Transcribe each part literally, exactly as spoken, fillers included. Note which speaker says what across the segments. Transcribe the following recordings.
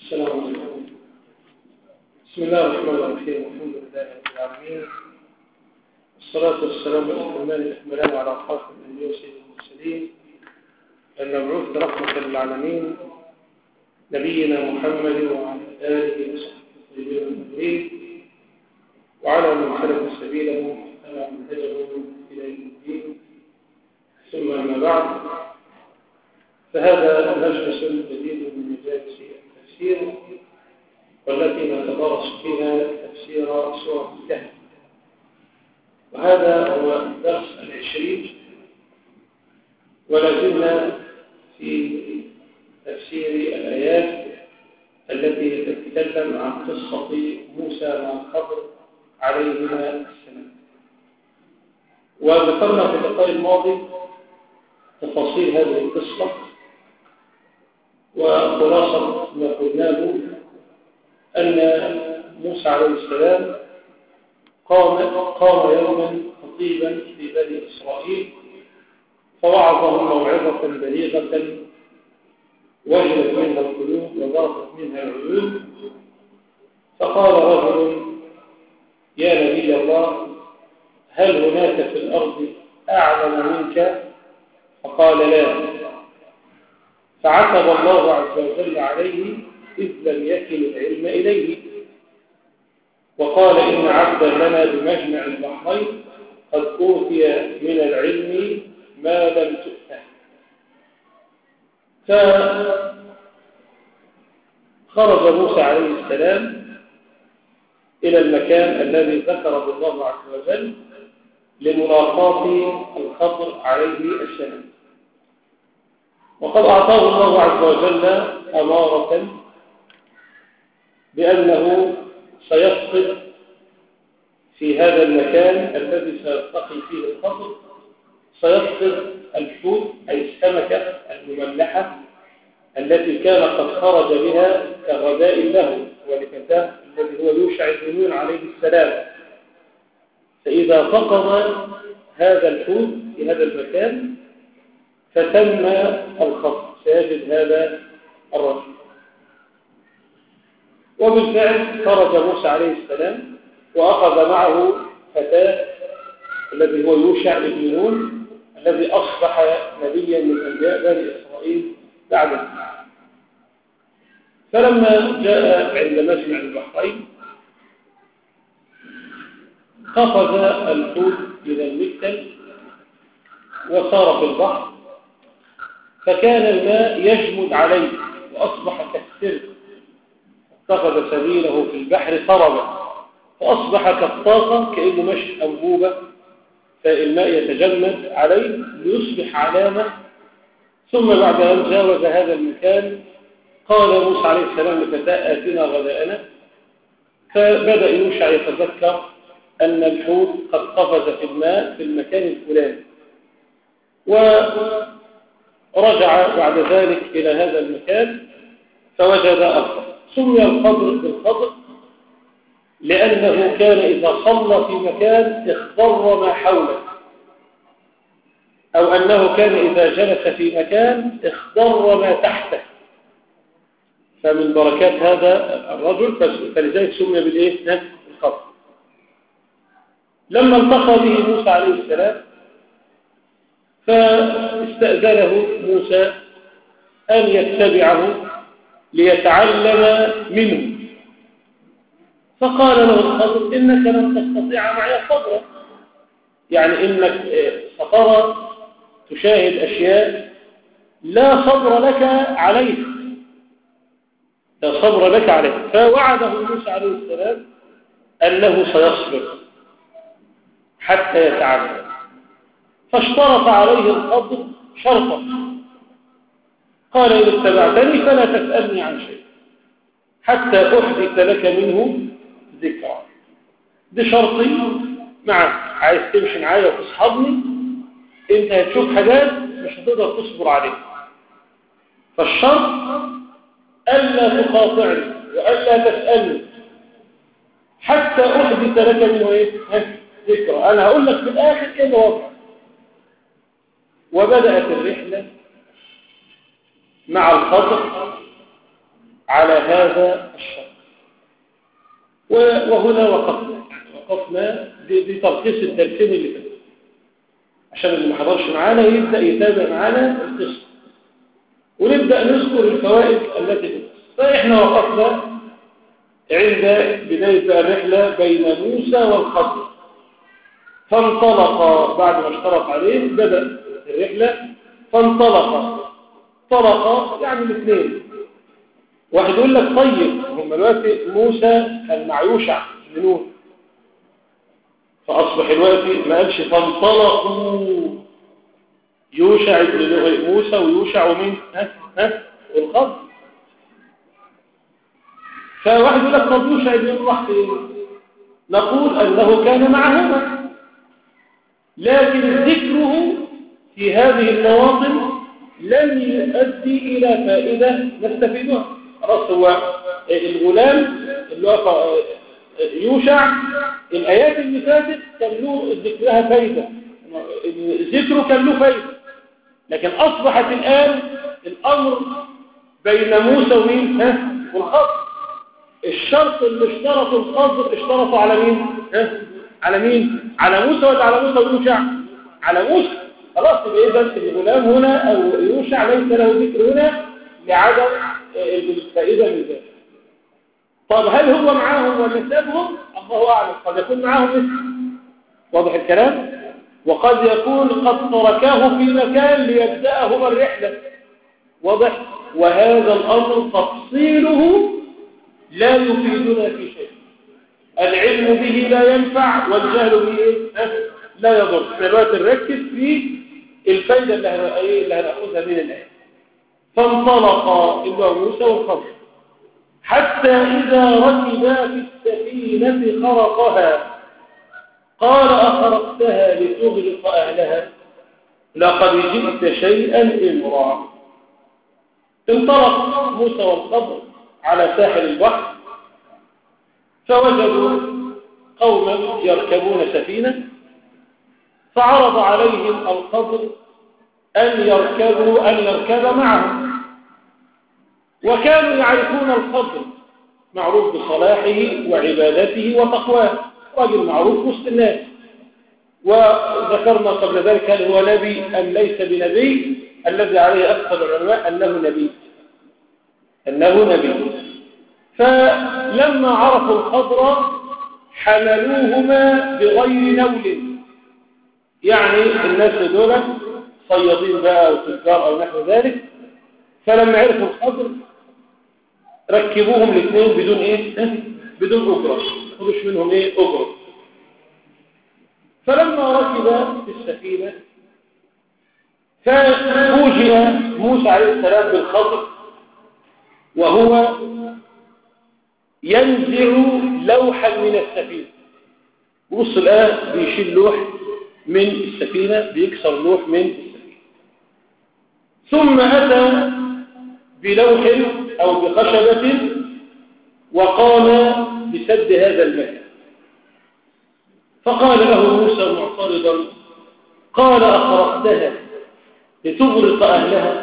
Speaker 1: السلام عليكم. بسم الله الرحمن الرحيم. الحمد لله رب العالمين، والصلاة والسلام الأتمان الأكملان على خاتم الأنبياء وسيد المرسلين المبعوث رحمة للعالمين نبينا محمد وعلى آله وصحبه الطيبين الطاهرين وعلى من سلك سبيلهم واتبع منهجهم إلى يوم الدين. ثم أما بعد، فهذا مجلس جديد من مجالس التفسير، والتي نتدارس فيها تفسير سورة الكهف، وهذا هو الدرس العشرين، ولا زلنا في تفسير الآيات التي تتكلم عن قصة موسى مع الخضر عليهما السلام. وذكرنا في اللقاء الماضي تفاصيل هذه القصة، وخلاصة ما قلناه أن موسى عليه السلام قام قام يوما خطيبا في بني إسرائيل، فوعظهم موعظة بليغة وجلت منها القلوب وضربت منها العيون. فقال رجل: يا نبي الله، هل هناك في الأرض أعلم منك؟ فقال: لا. فعتب الله عز وجل عليه إذ لم يكن العلم إليه، وقال: إن عبدا لنا بمجمع البحرين قد أوتي من العلم ما لم تؤته. فخرج موسى عليه السلام إلى المكان الذي ذكره الله عز وجل لملاقاة الخضر عليه السلام، وقد أعطاه الله عز وجل أمارة بأنه سيفقد في هذا المكان الذي سيلتقي فيه الخضر، سيفقد الحوت أي السمكة المملحة التي كان قد خرج بها كغذاء له ولفتاه الذي هو يوشع بن نون عليه السلام. فإذا فقد هذا الحوت في هذا المكان فتم الخطر، سيجد هذا الرجل. وبالفعل خرج موسى عليه السلام وأخذ معه فتاه الذي هو يوشع بن نون الذي أصبح نبيا من أنبياء بني إسرائيل بعد. فلما جاء عند مجمع البحرين قفز الحوت من المكتل وصار في البحر، فكان الماء يجمد عليه وأصبح كالسرب، اتخذ سبيله في البحر سربا، فأصبح كالطاقة كأنه مشي أنبوبة، فالماء يتجمد عليه ليصبح علامة. ثم بعد أن جاوز هذا المكان قال موسى عليه السلام لفتاة: آتنا غداءنا. فبدأ يوشع يتذكر أن الحوت قد قفز في الماء في المكان الفلاني، ورجع بعد ذلك إلى هذا المكان فوجد الخضر. سمي الخضر بالخضر لأنه كان إذا صلى في مكان اخضر ما حوله، أو أنه كان إذا جلس في مكان اخضر ما تحته. فمن بركات هذا الرجل فلذلك سمي بالإيه؟ الخضر. لما التقى به موسى عليه السلام فاستأذنه موسى أن يتبعه ليتعلم منه، فقال له الخضر: إنك لن تستطيع معي صبرا، يعني إنك سترى تشاهد أشياء لا صبر لك عليه، لا صبر لك عليه. فوعده موسى عليه السلام أنه سيصبر حتى يتعلم، فاشترط عليه الخضر شرطا، قال: إذا اتبعتني فلا تسألني عن شيء حتى أحدث لك منه ذكرى. دي شرطي معك، عايز تمشي معايا وتصحبني، انت هتشوف حاجات مش هتقدر تصبر عليها. فالشرط ألا تقاطعني وألا تسألني حتى أحدث لك منه ايه؟ ذكرى. أنا هقول لك في الآخر ايه الوضع. وبدأت الرحلة مع الخضر على هذا الشرط. وهنا وقفنا وقفنا بتلخيص الدرسين اللي فاتوا عشان اللي ما حضرش معانا يبدأ يتابع معانا القصة، ونبدأ نذكر الفوائد التي في القصة. فإحنا وقفنا عند بداية بقى الرحلة بين موسى والخضر، فانطلق بعد ما اشترط عليه بدأ الرحلة، فانطلق طلق يعني الاثنين. واحد يقول لك طيب هم دلوقتي موسى كان مع يوشع بن نون، فأصبح دلوقتي ما قالش فانطلقوا يوشع بن موسى ويوشع ومين ها ها والخضر. فواحد يقول لك طب يوشع بن نون راح فين؟ نقول أنه كان معهما، لكن ذكره في هذه المواطن لم يؤدي إلى فائدة نستفيدها. خلاص هو الغلام اللي هو يوشع الآيات اللي فاتت كان له ذكرها فايدة، ذكره كان له فايدة، لكن أصبحت الآن الأمر بين موسى ومين ها والخضر. الشرط اللي اشترطه الخضر اشترطوا على مين ها على مين على موسى ولا على موسى ويوشع؟ على موسى. خلاص يبقى اذا الغلام هنا او يوشع ليس له ذكر هنا لعدم الفائده من ذلك. طب هل هو معاهم ولا سابهم؟ الله اعلم، قد يكون معاهم مثل. واضح الكلام؟ وقد يكون قد تركاه في مكان ليبداهم الرحله. واضح؟ وهذا الامر تفصيله لا يفيدنا في شيء. العلم به لا ينفع والجهل به لا يضر. احنا دلوقتي نركز في الفايده اللي هناخذها من الايه. فانطلقا اللي هو موسى والخضر حتى اذا ركبا في السفينه خرقها قال اخرقتها لتغرق اهلها لقد جئت شيئا امرا. انطلق موسى والخضر على ساحل البحر فوجدوا قوما يركبون سفينة، فعرض عليهم الخضر أن يركبوا أن يركب معهم. وكانوا يعرفون الخضر معروف بصلاحه وعبادته وتقواه، رجل معروف وسط الناس. وذكرنا قبل ذلك هل هو نبي أم ليس بنبي؟ الذي عليه أكثر العلماء أنه نبي أنه نبي. فلما عرفوا الخضر حملوهما بغير نول، يعني الناس دول صيادين بقى أو تجار أو نحو ذلك، فلما عرفوا الخضر ركبوهم الاثنين بدون إيه؟ بدون أجرة، خدوش منهم إيه؟ أجرة. فلما ركب في السفينة ففوجئ موسى عليه السلام بالخضر وهو ينزع لوحا من السفينة. بص الآن بيشيل لوح من السفينة، بيكسر لوح من السفينة، ثم أتى بلوح أو بخشبة وقام بسد هذا المكان. فقال له موسى معترضا قال أخرقتها لتغرق أهلها؟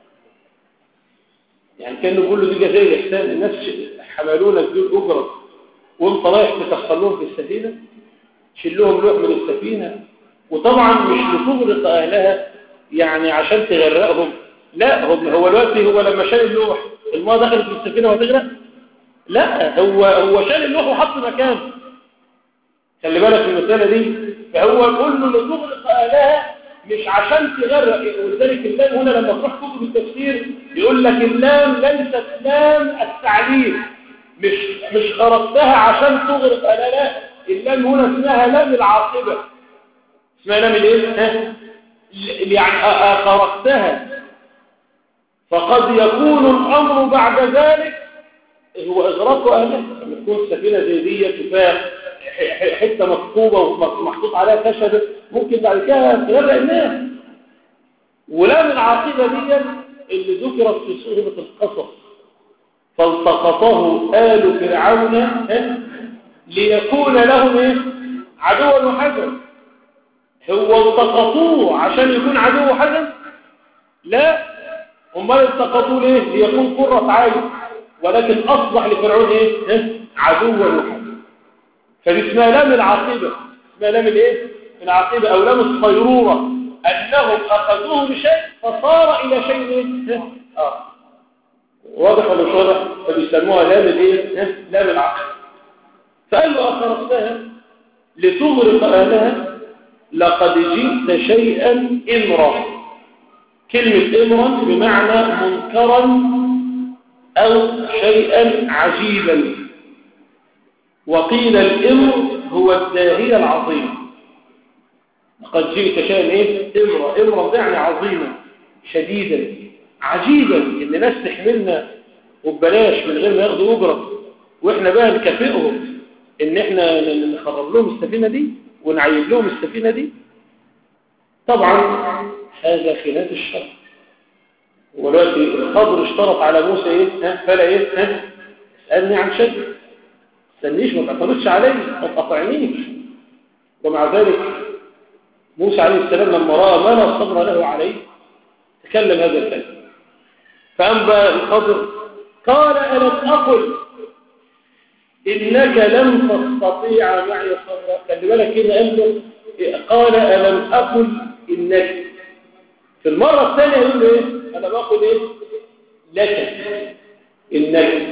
Speaker 1: يعني كانوا كله دي جزاء إحسان، الناس حملونا بدون أجرة وانت رايح تكسر لهم في السفينة، شيل لهم لوح من السفينة، وطبعا مش لتغرق أهلها يعني عشان تغرقهم، لا هو هو دلوقتي هو لما شال اللوح الماء دخلت في السفينة وهتغرق؟ لا، هو هو شال اللوح وحط مكانه. خلي بالك من المسألة دي. فهو كله لتغرق أهلها مش عشان تغرق، ولذلك اللام هنا لما تروح كتب التفسير يقول لك اللام ليست لام التعليل، مش مش غرقتها عشان تغرق أهلها، لا، اللام هنا اسمها لام العاقبة، اسمها لام الايه؟ ها؟ يعني غرقتها. فقد يكون الأمر بعد ذلك هو إغراق أهلها، لما تكون السفينة زي دي كفاية حتة مكتوبة ومحطوط عليها خشبة ممكن بعد كده تغرق الناس. ولام العاقبة دي اللي ذكرت في سورة القصص فالتقطه آل فرعون ليكون لهم ايه؟ عدوا وحزن. هو التقطوه عشان يكون عدو وحزن؟ لا، امال التقطوه ليه؟ ليكون قرة عين ولكن أصبح لفرعون إيه؟ عدوا محمد. فدي اسمها لام العاقبة، اسمها لام الإيه؟ العاقبة أو لام الصيرورة، أنهم أخذوه بشيء فصار إلى شيء إيه؟ آه. واضح ولا مش واضح؟ فبيسموها لام الإيه؟ لام العاقبة. فقال له أخرجتها لتغرق أهلها لقد جئت شيئا إمرا. كلمة إمرا بمعنى منكرا أو شيئا عجيبا. وقيل الإمر هو الداهية العظيمة. لقد جئت شيئا إيه؟ إمرا. إمرا يعني عظيما شديدا عجيبا، إن ناس تحملنا وببلاش من غير ما ياخدوا أجرة، وإحنا بقى نكافئهم إن إحنا نخرب لهم السفينة دي ونعيب لهم السفينة دي. طبعا هذا خلاف الشرع. ولكن الخضر اشترط على موسى ايه؟ ها؟ فلا ايه؟ ها؟ اسألني عن شيء، استنيش، ما تعترضش علي، ما تقطعنيش. ومع ذلك موسى عليه السلام لما رأى ما لا صبر له عليه تكلم هذا الكلام. فأنبأ الخضر قال ألم أقل إنك لن تستطيع معي صبرا. خلي بالك كده، قال قال ألم أقل إنك. في المرة الثانية يقول له إيه؟ أنا بقول إيه؟ لك إنك.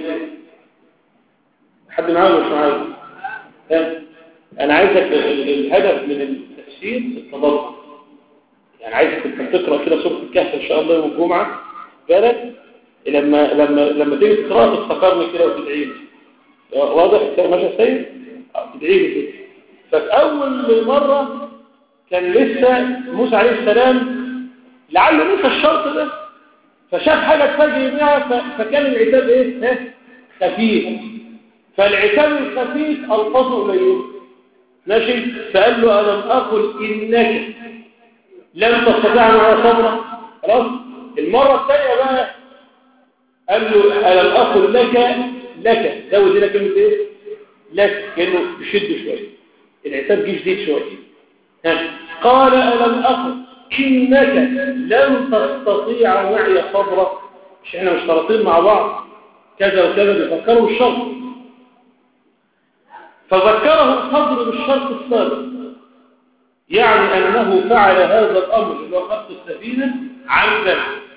Speaker 1: حد معايا مش معايا؟ أنا عايزك الهدف من التفسير التدبر. يعني عايزك تقرأ كده سورة الكهف إن شاء الله يوم الجمعة. بالك لما لما لما تيجي تقرأ تفتكرني كده وتدعيني. واضح الكلام ماشي سيد؟ تدعيني كده. ففي أول مرة كان لسه موسى عليه السلام لعله نسى الشرط ده، فشاف حاجة تفاجئ بها، فكان العتاب ايه؟ خفيف. فالعتاب الخفيف الفاظه قليل ماشي. فقال له ألم أقل إنك لن تستطيع معي صبرا. خلاص. المرة الثانية بقى قال له ألم أقل لك لك زود هنا كلمة ايه؟ لك، كأنه بشد شوية، العتاب جه شديد شوية. ها. قال ألم أقل إنك لن تستطيع معي صبرا. مش احنا مشترطين مع بعض كذا وكذا، بيفكروا الشرط. فذكره الخضر بالشرط السابق، يعني أنه فعل هذا الأمر اللي هو خط السفينة عمدا،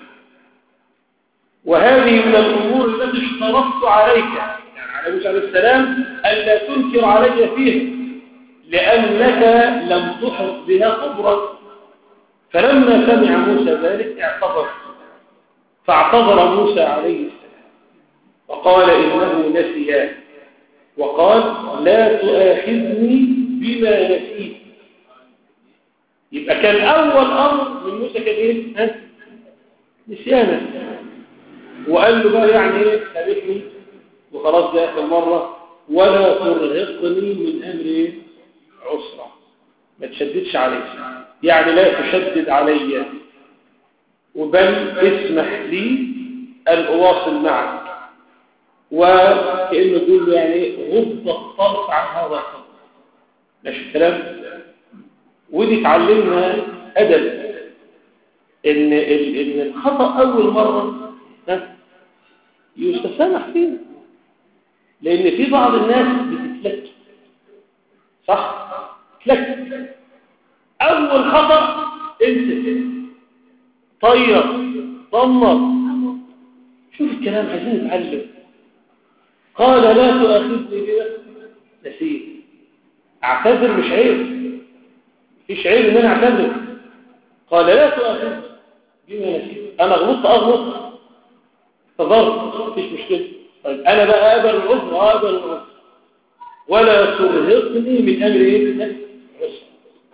Speaker 1: وهذه من الأمور التي اشترطت عليك، يعني على موسى عليه السلام، ألا تنكر علي فيها لأنك لم تحط بها خبرا. فلما سمع موسى ذلك اعتذر، فاعتذر موسى عليه السلام وقال إنه نسي، وقال لا تؤاخذني بما نسيت. يبقى كان أول أمر من موسى كان إيه؟ ها؟ نسيانا. وقال له بقى يعني إيه؟ سامحني وخلاص ده آخر مرة، ولا ترهقني من أمري عسرا، ما تشددش علي، يعني لا تشدد علي، وبل اسمح لي أن أواصل معك. وكأنه يقول له يعني غض الطرف عن هذا الخطأ. ماشي الكلام؟ ودي تعلمنا أدب إن إن الخطأ أول مرة يستسامح فيه، لأن في بعض الناس بتتلك، صح؟ تلك أول خطأ انسى، طير، ضمر. شوف الكلام، عايزين نتعلم. قال لا تؤاخذني بما نسيت. اعتذر مش عيب، مفيش عيب ان انا اعتذر. قال لا تؤاخذني بما نسيت، انا غلطت اغلط اعتذرت، مفيش مشكله. طيب انا بقى اقبل العذر واقبل العذر، ولا ترهقني من امر ايه؟ عسر.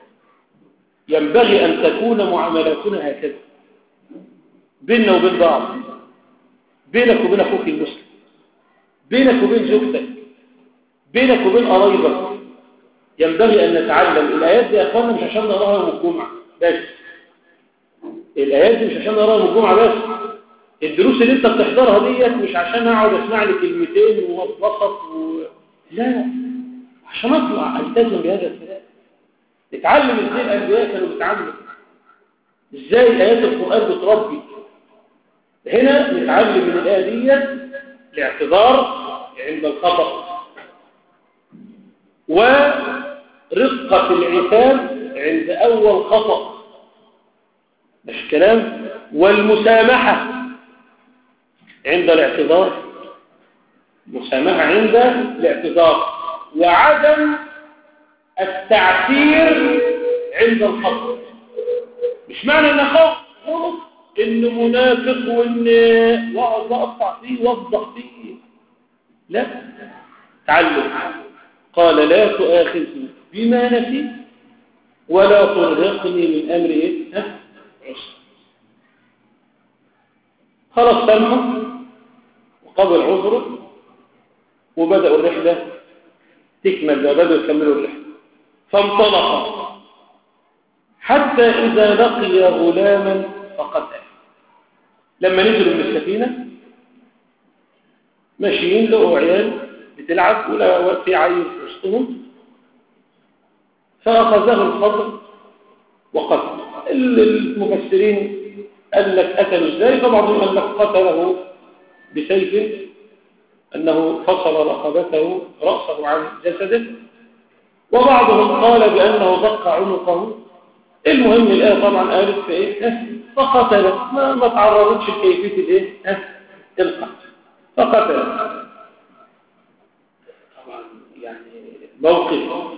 Speaker 1: ينبغي ان تكون معاملاتنا هكذا بيننا وبين بعض، بينك وبين اخوك المسلم، بينك وبين زوجتك، بينك وبين قرايبك. ينبغي أن نتعلم الآيات دي يا أخوانا، مش عشان نقراها يوم الجمعة بس. الآيات دي مش عشان نقراها يوم الجمعة بس. الدروس اللي أنت بتحضرها ديت مش عشان أقعد أسمع لي كلمتين وأتبسط و... لا، عشان أطلع ألتزم بهذا الكلام. نتعلم إزاي الأنبياء كانوا بيتعاملوا، إزاي آيات القرآن بتربي. هنا نتعلم من الآية ديت الاعتذار عند الخطأ، ورقة العتاب عند أول خطأ، مش كلام، والمسامحة عند الاعتذار، مسامحة عند الاعتذار، وعدم التعسير عند الخطأ. مش معنى ان خوف غلط انه منافق وان واقعد اقطع فيه وافضح فيه، لا، تعلم. قال لا تؤاخذني بما نسيت ولا ترهقني من امري ايه عسر. خلاص سامحه وقبل عذره وبدأوا الرحلة تكمل، بدأوا يكملوا الرحلة. فانطلق حتى إذا لقي غلاما فقتله. لما نزلوا من السفينة ماشيين لقوا عيال بتلعب ولا في عيل في وسطهم، فأخذه الخضر وقتل. المفسرين قال لك قتل ازاي؟ فبعضهم قال لك قتله بسيف، أنه فصل رقبته رأسه عن جسده، وبعضهم قال بأنه دق عنقه. المهم الآية طبعا قالت في إيه؟ فقتله، ما, ما تعرضتش لكيفية الإيه؟ القتل، فقتله. طبعا يعني موقف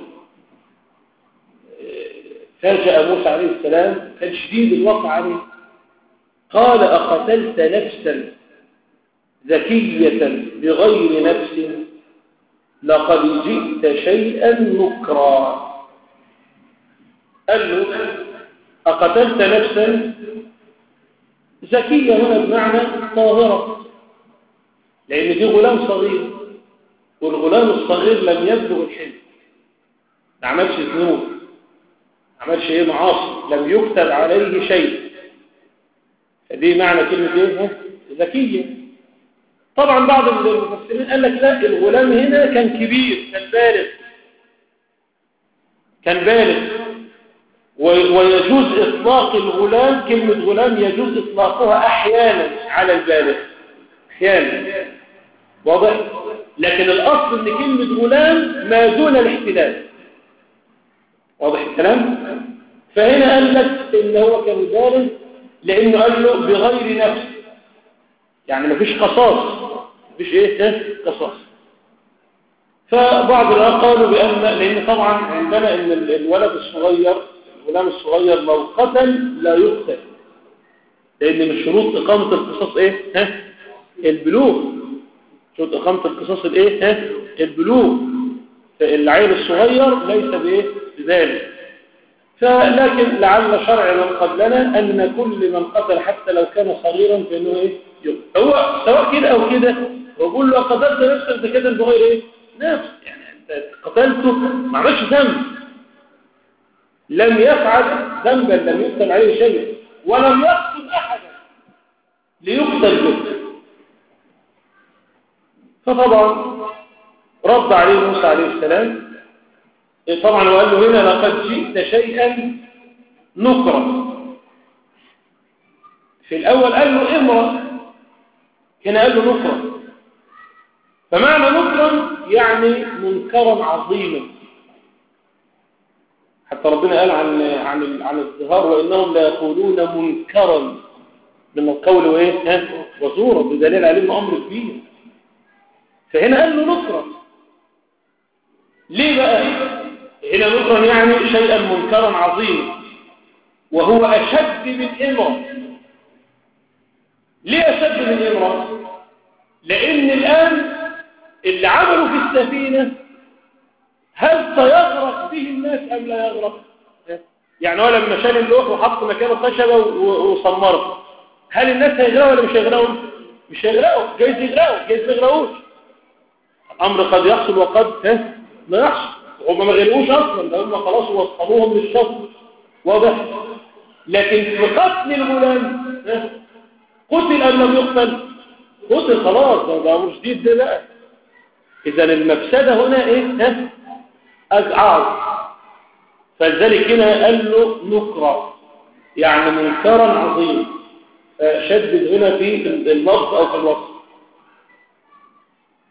Speaker 1: فاجأ موسى عليه السلام، كان شديد الوقع عليه. قال أقتلت نفسا ذكية بغير نفس لقد جئت شيئا نكرا. قال له أقتلت نفسا ذكية هنا بمعنى طاهرة، لأن دي غلام صغير، والغلام الصغير لم يبلغ الحلم، ما عملش ذنوب، ما عملش ايه معاصي، لم يكتب عليه شيء. فدي معنى كلمة ايه؟ ذكية. طبعا بعض المفسرين قال لك لا، الغلام هنا كان كبير، كان بالغ، كان بالغ، ويجوز إطلاق الغلام، كلمة غلام يجوز إطلاقها أحيانا على البالغ، أحيانا، واضح؟ لكن الأصل أن كلمة غلام ما دون الاحتلال، واضح الكلام؟ فهنا قال لك إن هو كان بالغ لأنه قال له بغير نفس، يعني ما فيش قصاص، ما فيش إيه؟ قصاص. فبعض الآخر قالوا بأن، لأن طبعا عندنا إن الولد الصغير، الغلام الصغير لو قتل لا يقتل، لأن من شروط إقامة القصاص إيه؟ ها؟ البلوغ. شروط إقامة القصاص الإيه؟ ها؟ البلوغ. فالعيل الصغير ليس بإيه؟ بذلك. فلكن لعل شرع من قبلنا أن كل من قتل حتى لو كان صغيرا فإنه إيه؟ يقتل. هو سواء كده أو كده، ويقول له قتلت نفسك بكده بغير إيه؟ نفس، يعني أنت قتلته ما عملش ذنب، لم يفعل ذنبا، لم يقتل عليه شيء، ولم يقتل أحدا ليقتل به. فطبعا رد عليه موسى عليه السلام، طبعا وقال له هنا لقد جئت شيئا نكرا. في الأول قال له امرأ، هنا قال له نكرا. فمعنى نكرا يعني منكرا عظيما، حتى ربنا قال عن عن عن الظهار وانهم لا يقولون منكرا من القول وايه ها وزورا، بدليل عليه انه امر كبير. فهنا قال له نكرا. ليه بقى هنا نكرا؟ يعني شيئا منكرا عظيما، وهو اشد من امرأ. ليه اشد من امرأ؟ لان الان اللي عملوا في السفينه هل سيغرق به الناس أم لا يغرق؟ يعني هو لما شال اللوح وحط مكانه خشبة وصمره، هل الناس هيغرقوا ولا مش هيغرقوا؟ مش هيغرقوا، جايز يغرقوا، جايز ما يغرقوش. الأمر قد يحصل وقد ها ما يحصل. هم ما غرقوش أصلا، ده هم خلاص وصلوهم للشط، واضح؟ لكن في قتل الغلام قتل أم لم يقتل؟ قتل خلاص، ده, ده مش جديد ده بقى. إذا المفسدة هنا إيه؟ ها؟ أجعر. فلذلك هنا قال له نكرة، يعني منكرا عظيم. شدد هنا في اللفظ أو في الوصف.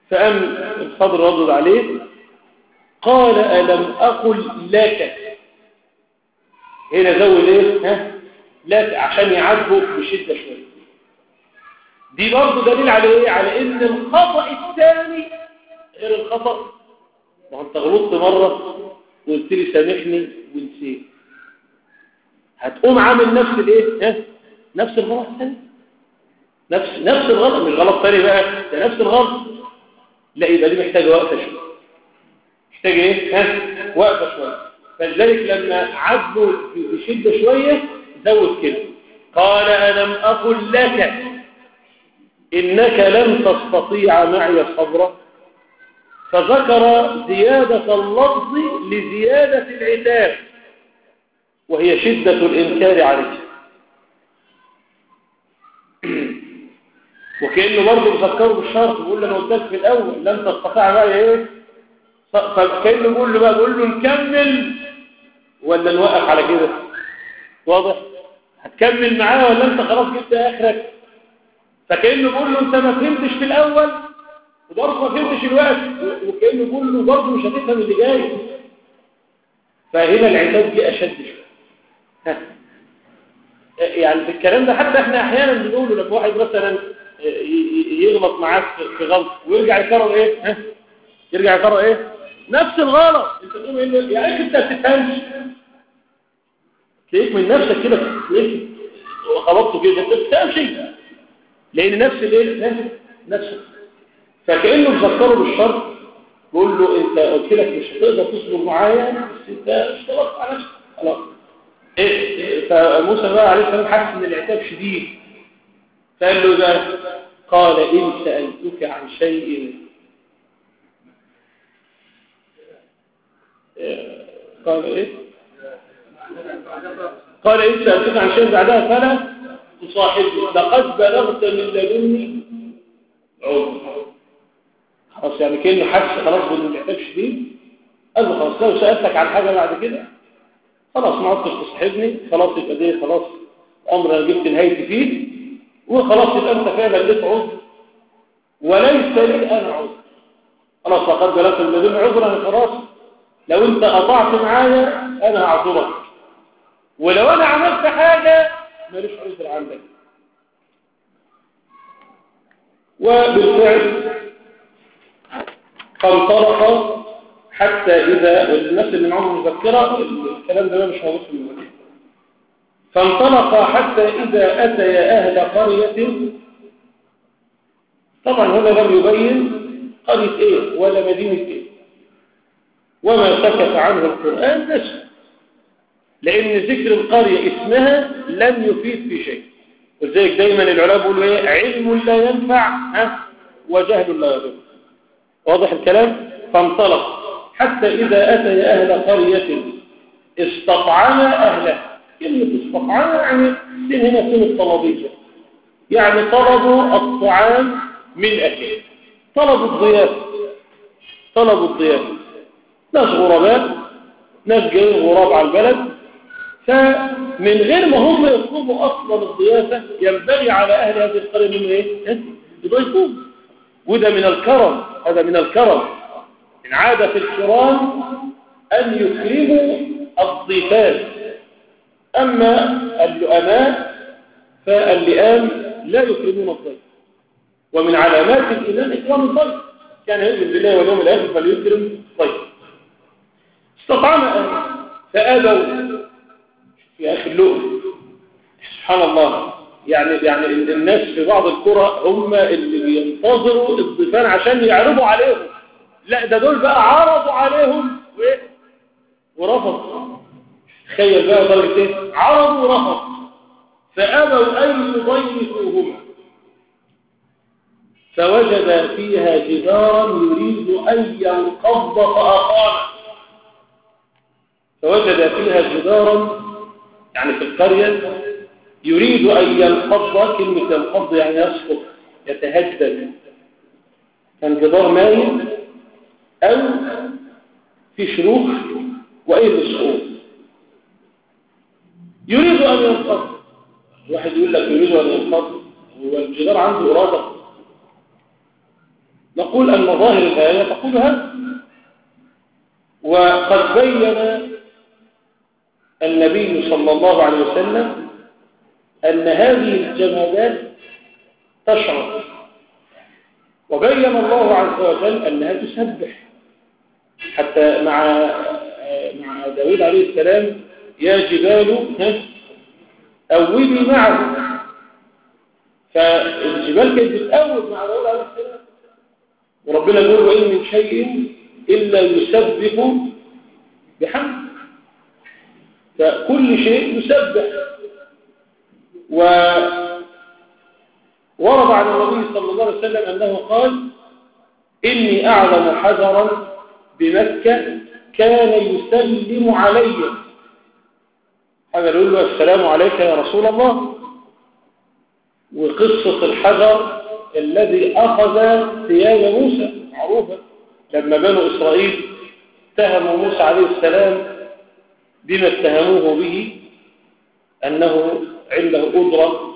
Speaker 1: فقام الخضر ردد عليه قال ألم أقل لك. هنا زود ايه ها لك عشان يعاتبه بشدة شوية. دي برضه دليل على ايه؟ على ان الخطأ الثاني غير الخطأ. ما انت غلطت مرة وقلت لي سامحني ونسيت، هتقوم عامل نفس الايه ها نفس الغلط الثاني، نفس نفس الغلط، مش غلط ثاني بقى، ده نفس الغلط. لا يبقى دي محتاجه وقفه شويه، محتاجه ايه ها وقفه شويه. فلذلك لما عاتبه بشده شويه زود كده قال ألم أقل لك إنك لن تستطيع معي صبرا، فذكر زيادة اللفظ لزيادة العتاب وهي شدة الإنكار عليه. وكأنه برضه بذكره بالشرط، بيقول له أنا قلت لك في الأول لن تستطيع معي إيه، فكأنه بيقول له بقى بيقول له نكمل ولا نوقف على كده؟ واضح؟ هتكمل معاه ولا أنت خلاص جبت آخرك؟ فكأنه بيقول له أنت ما فهمتش في الأول وبرضه ما فهمتش الوقت، وكأنه بيقول له برضه مش هتفهم اللي جاي. فهنا العتاب دي أشد شوية. يعني في الكلام ده حتى احنا احيانا بنقوله لما واحد مثلا يغلط معاك في غلط ويرجع يكرر ايه ها يرجع يكرر ايه نفس الغلط، انت تقول ايه يا اخي انت ما بتفهمش، تلاقيك من نفسك كده تلاقيك خبطته كده انت ما بتفهمش لان نفس الايه نفس. فكانه بذكره بالشرط، بيقول له انت قلت لك مش هتقدر تصبر معايا بس انت اشتغلت على نفسك خلاص. إيه؟ فموسى بقى عليه السلام حس ان العتاب شديد، فقال له ده قال إن سألتك عن شيء قال إيه قال إن سألتك عن شيء بعدها فلا تصاحبني لقد بلغت من لدني عذر. خلاص يعني كأنه حس خلاص بأن العتاب شديد، قال له خلاص لو سألتك عن حاجة بعد كده خلاص ما عدتش تصاحبني، خلاص يبقى دي خلاص الأمر أنا جبت نهايتي فيه وخلاص يبقى أنت فعلا ليك عذر وليس لي أنا عذر. خلاص لقد بلغت من لدني عذر، أنا خلاص لو أنت قطعت معايا أنا هعذرك، ولو أنا عملت حاجة ماليش عذر عندك. وبالفعل فانطلق حتى إذا الناس اللي معهم مذكرة الكلام ده مش موجود في المدينة. فانطلق حتى إذا أتيا أهل قرية، طبعا هنا لم يبين قرية إيه ولا مدينة إيه، وما سكت عنه القرآن نفسه، لأن ذكر القرية اسمها لم يفيد في شيء. وذلك دايما العلماء بيقولوا إيه علم لا ينفع ها وجهل لا يضر. واضح الكلام؟ فانطلق حتى إذا أتى أهل قرية استطعم أهلها. كلمة استطعم يعني سن هنا سن الطلبية، يعني طلبوا الطعام من أهله، طلبوا الضيافة، طلبوا الضيافة. ناس غرباء، ناس جايين غراب على البلد، فمن غير ما هم يطلبوا أصلا الضيافة ينبغي على أهل هذه القرية من إيه؟ يضيفون. وده من الكرم، هذا من الكرم، من عادة الكرام أن يكرموا الضيفان. أما اللؤماء فاللئام لا يكرمون الضيف، ومن علامات الإيمان إكرام الضيف، كان يؤمن بالله واليوم الآخر فليكرم الضيف. استطعم أهله فآبوا. يا أخي اللؤم سبحان الله، يعني يعني الناس في بعض القرى هم اللي بينتظروا الضيفان عشان يعرضوا عليهم، لا ده دول بقى عرضوا عليهم وايه ورفضوا. تخيل بقى درجة ايه، عرضوا ورفضوا، فأبوا أن يضيفوهما، فوجد فيها جدارا يريد أن ينقض فأقامه. فوجد فيها جدارا يعني في القرية يريد أن ينقض، كلمة ينقض يعني يسقط يتهدد، كان جدار مايل أو في شروخ وإيه السقوط، يريد أن ينقض. واحد يقول لك يريد أن ينقض، هو الجدار عنده إرادة؟ نقول أن ظاهر الآية تقول هذا. وقد بين النبي صلى الله عليه وسلم أن هذه الجمادات تشعر، وبين الله عز وجل أنها تسبح، حتى مع مع داود عليه السلام يا جبال أوبي معه، فالجبال كانت بتأوب مع داود عليه السلام، وربنا يقول وإن من شيء إلا يسبح بحمد، فكل شيء يسبح. وورد عن النبي صلى الله عليه وسلم أنه قال إني أعلم حجرا بمكة كان يسلم علي، حجر يقول له السلام عليك يا رسول الله. وقصة الحجر الذي أخذ ثياب موسى معروفة، لما بنو إسرائيل اتهموا موسى عليه السلام بما اتهموه به أنه عنده قدرة،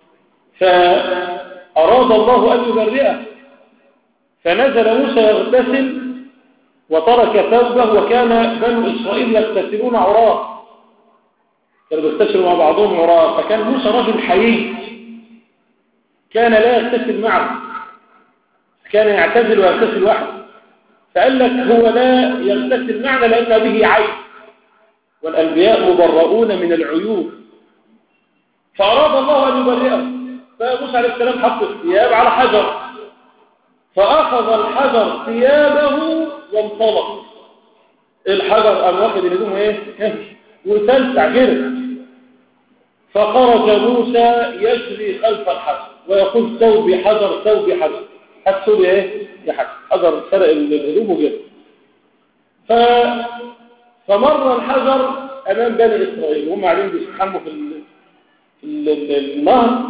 Speaker 1: فأراد الله أن يبرئه، فنزل موسى يغتسل وترك ثوبه، وكان بنو إسرائيل يغتسلون عراة، كانوا يغتسلوا مع بعضهم عراة، فكان موسى رجل حيي كان لا يغتسل معه، كان يعتزل ويغتسل وحده، فقال لك هو لا يغتسل معنا لأن به عيب، والأنبياء مبرؤون من العيوب، فأراد الله أن يبرئه، فموسى عليه السلام حط الثياب على حجر، فأخذ الحجر ثيابه وانطلق، الحجر قام واخد الهدوم ايه وتلسع كده، فخرج موسى يجري خلف الحجر ويقول ثوبي حجر ثوبي حجر، هات ثوبي ايه يا حجر، حجر سرق الهدوم وجده. ف... فمر الحجر امام بني اسرائيل وهم قاعدين بيستحموا في ال... النهر،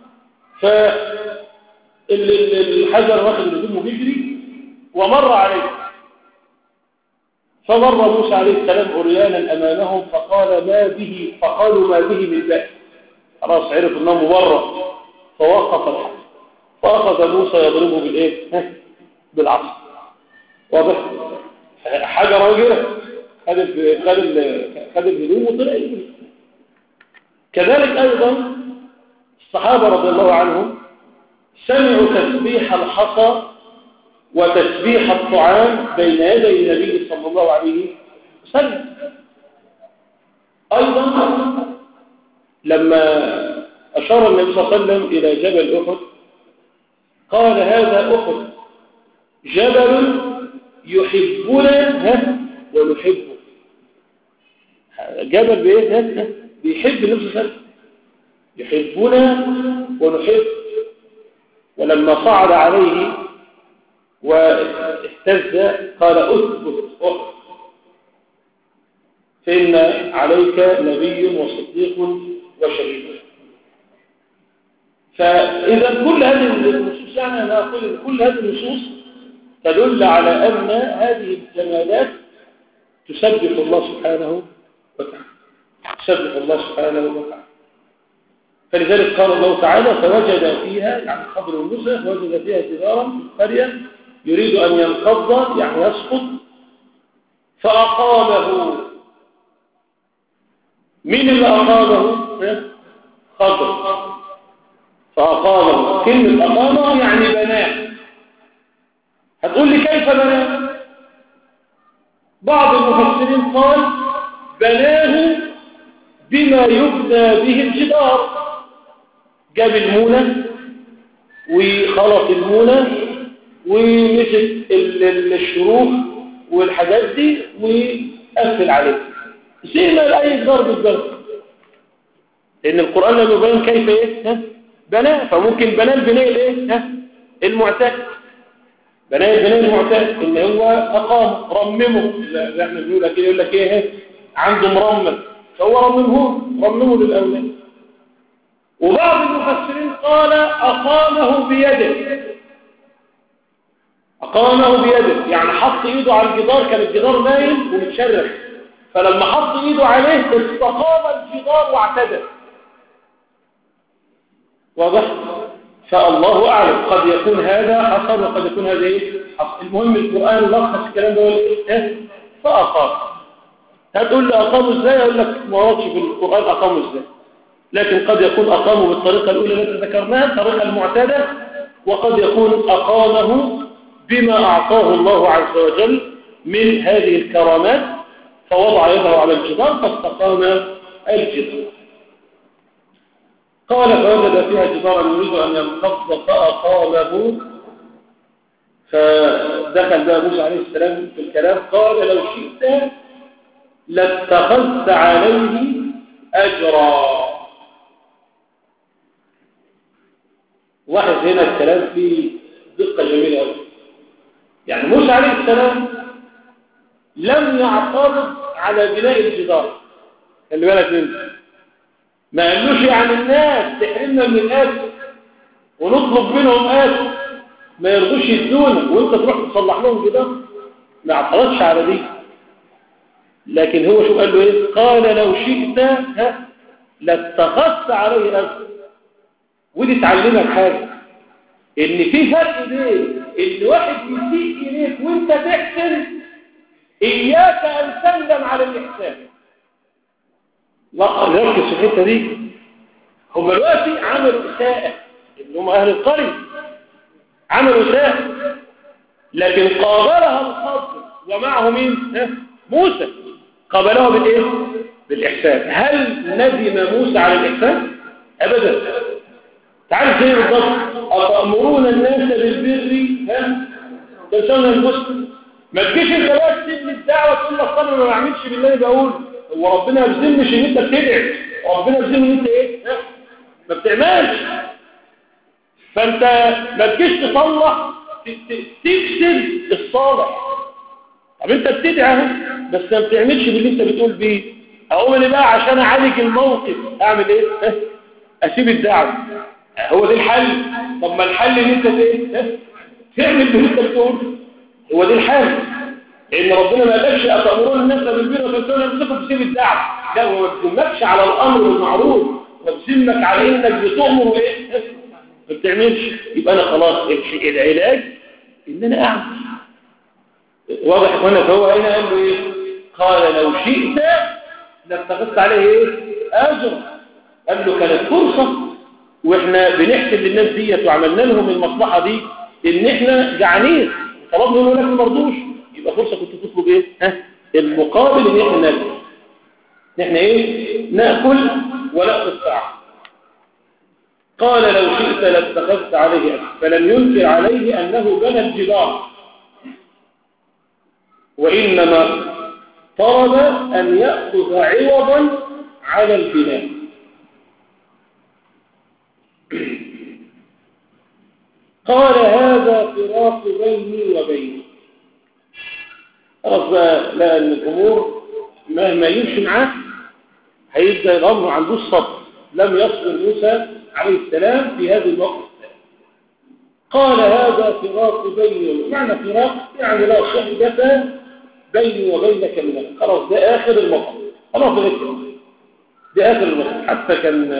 Speaker 1: فالحجر واخد الهدوم وبيجري ومر عليه، فمر موسى عليه السلام عريانا امامهم، فقال ما به فقالوا ما به من بأس، خلاص عرف انه مبرر، فوقف الحجر، فاخذ موسى يضربه بالايه بالعصا، واضح حجر وجره، خد خد الهدوم وطلع يجري. كذلك ايضا الصحابة رضي الله عنهم سمعوا تسبيح الحصى وتسبيح الطعام بين يدي النبي صلى الله عليه وسلم. أيضا لما أشار النبي صلى الله عليه وسلم إلى جبل أحد قال هذا أحد جبل يحبنا ونحبه، جبل بإيه بيحب النبي صلى الله عليه وسلم، يحبنا ونحب. ولما صعد عليه واهتز قال اثبت احد فإن عليك نبي وصديق وشهيد. فإذا كل هذه النصوص، يعني أنا أقول كل هذه النصوص تدل على أن هذه الجمادات تسبح الله سبحانه وتعالى، تسبح الله سبحانه وتعالى. فلذلك قال الله تعالى فوجد فيها، يعني خبر موسى، وجد فيها جدارا في القرية يريد أن ينقض يعني يسقط، فأقامه. مين اللي أقامه؟ خضر. فأقامه، كلمة أقامه يعني بناه. هتقول لي كيف بناه؟ بعض المفسرين قال بناه بما يبنى به الجدار، جاب المونة وخلط المونة ومسك الشروخ والحاجات دي وقفل عليه زي ما لأي جدار بالجدار، لأن القرآن لم يبين كيف ايه ها بناه، فممكن بناه البناء الايه ها المعتاد، بناء البناء المعتاد ان هو اقام رممه، زي احنا بنقول كده يقول لك ايه عنده مرمم، فهو رممه رممه للاولاد. وبعض المفسرين قال اقامه بيده، اقامه بيده يعني حط ايده على الجدار، كان الجدار نايم ومتشرخ، فلما حط ايده عليه استقام الجدار واعتدل، واضح؟ فالله أعلم، قد يكون هذا حصل وقد يكون هذا إيه حصل. المهم القرآن لخص الكلام ده إيه فأقام. هتقول لي أقاموا إزاي؟ أقول لك ما وردش في القرآن أقاموا إزاي، لكن قد يكون أقاموا بالطريقة الأولى التي ذكرناها الطريقة المعتادة، وقد يكون أقامه بما أعطاه الله عز وجل من هذه الكرامات، فوضع يده على الجدار فاستقام الجدار. قال فوجد فيها جدارا يريد أن ينقض فأقامه، فدخل بقى موسى عليه السلام في الكلام قال لو شئت لاتخذت عليه أجرا. واحد هنا الكلام فيه دقة جميلة أوي. يعني موسى عليه السلام لم يعترض على بناء الجدار، خلي بالك منه، ما قالوش يعني الناس تحرمنا من الآكل ونطلب منهم آكل ما يرضوش يدونا وانت تروح تصلح لهم جدار، ما اعترضش على دي. لكن هو شو قال له ايه؟ قال لو شئت ها لاتخذت عليه أجر. ودي تعلمك حاجة، ان في فرق بين ان واحد يسيء اليك وانت تحسن، اياك ان تندم على الاحسان. لا ركز في الحته دي. هم دلوقتي عملوا اساءه، اللي هم اهل القريه عملوا اساءه، لكن قابلها الخضر ومعه مين؟ ها؟ موسى. قابلها بالايه؟ بالاحسان. هل ندم موسى على الاحسان؟ ابدا. تعال زي بالضبط، أتأمرون الناس بالبر ها تنسون المسلم. ما تجيش انت بقى تسيب الدعوه تقول لك انا ما بعملش بالله اللي بقول، هو ربنا ما بيذمش ان انت بتدعي، ربنا بيذم ان انت ايه ها؟ ما بتعملش. فانت ما تجيش تصلح تفسد الصالح. طب انت بتدعي اهو بس ما بتعملش باللي انت بتقول بيه، اقوم انا بقى عشان اعالج الموقف اعمل ايه ها؟ اسيب الدعوه. هو ده الحل؟ طب ما الحل ان انت ايه تعمل باللي انت بتقول، هو ده الحل. ان ربنا ما قالكش اتامرون الناس بالبر وتنسون انفسكم تسيب الدعوه، لا هو ما بيذمكش على الامر بالمعروف، وبيذمك على انك بتؤمر وايه ما بتعملش. يبقى انا خلاص العلاج ان انا اعمل. واضح هنا؟ فهو هنا قال له ايه؟ قال لو شئت لاتخذت عليه ايه اجر. قال له كانت فرصه واحنا بنحسن للناس ديت وعملنا لهم المصلحه دي ان احنا جعانين طلبنا منهم لكن ما رضوش، يبقى فرصه كنت تطلب ايه ها المقابل ان احنا ناكل، ان احنا ايه ناكل وناخذ ساعه. قال لو شئت لاتخذت عليه أجر، فلم ينكر عليه انه بنى الجدار، وانما طلب ان ياخذ عوضا على البناء. قال هذا فراق بيني وبينك. خلاص بقى لقى ان الامور مهما يمشي معاه هيبدا الامر ما عندوش صبر. لم يصبر موسى عليه السلام في هذا الوقت. قال هذا فراق بيني وبينك. معنى فراق يعني لا صحبة بيني وبينك من خلاص ده اخر المطر، خلاص ده ده اخر المطر. حتى كان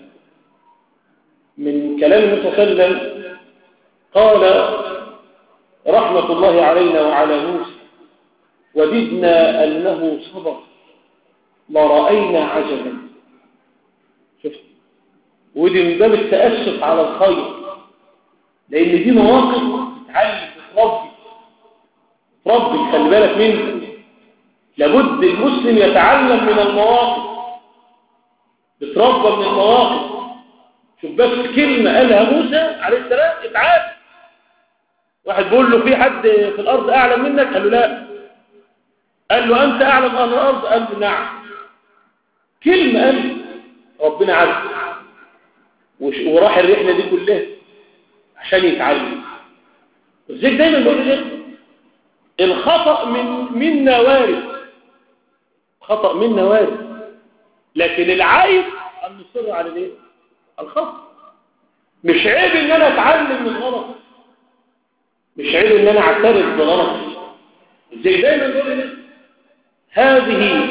Speaker 1: من كلام النبي صلى الله عليه وسلم قال رحمة الله علينا وعلى موسى وددنا أنه صبر لرأينا عجبا. شفت؟ ودي من باب التأسف على الخير، لأن دي مواقف تتعلم تربي تربي خلي بالك منك. لابد المسلم يتعلم من المواقف، يتربى من المواقف. شوف بس كلمة قالها موسى عليه السلام اتعاد. واحد بيقول له في حد في الأرض أعلم منك؟ قال له لا. قال له أنت أعلم أهل الأرض؟ قال له نعم. كلمة قال ربنا عز وراح الرحلة دي كلها عشان يتعلم. وزيك دايما بقول لك الخطأ من منا وارد، خطأ منا وارد، لكن العيب أن نصر على الايه؟ الخطأ. مش عيب ان انا اتعلم من غلط، مش عيب ان انا اعترف بغلط. زي دايما بقول هذه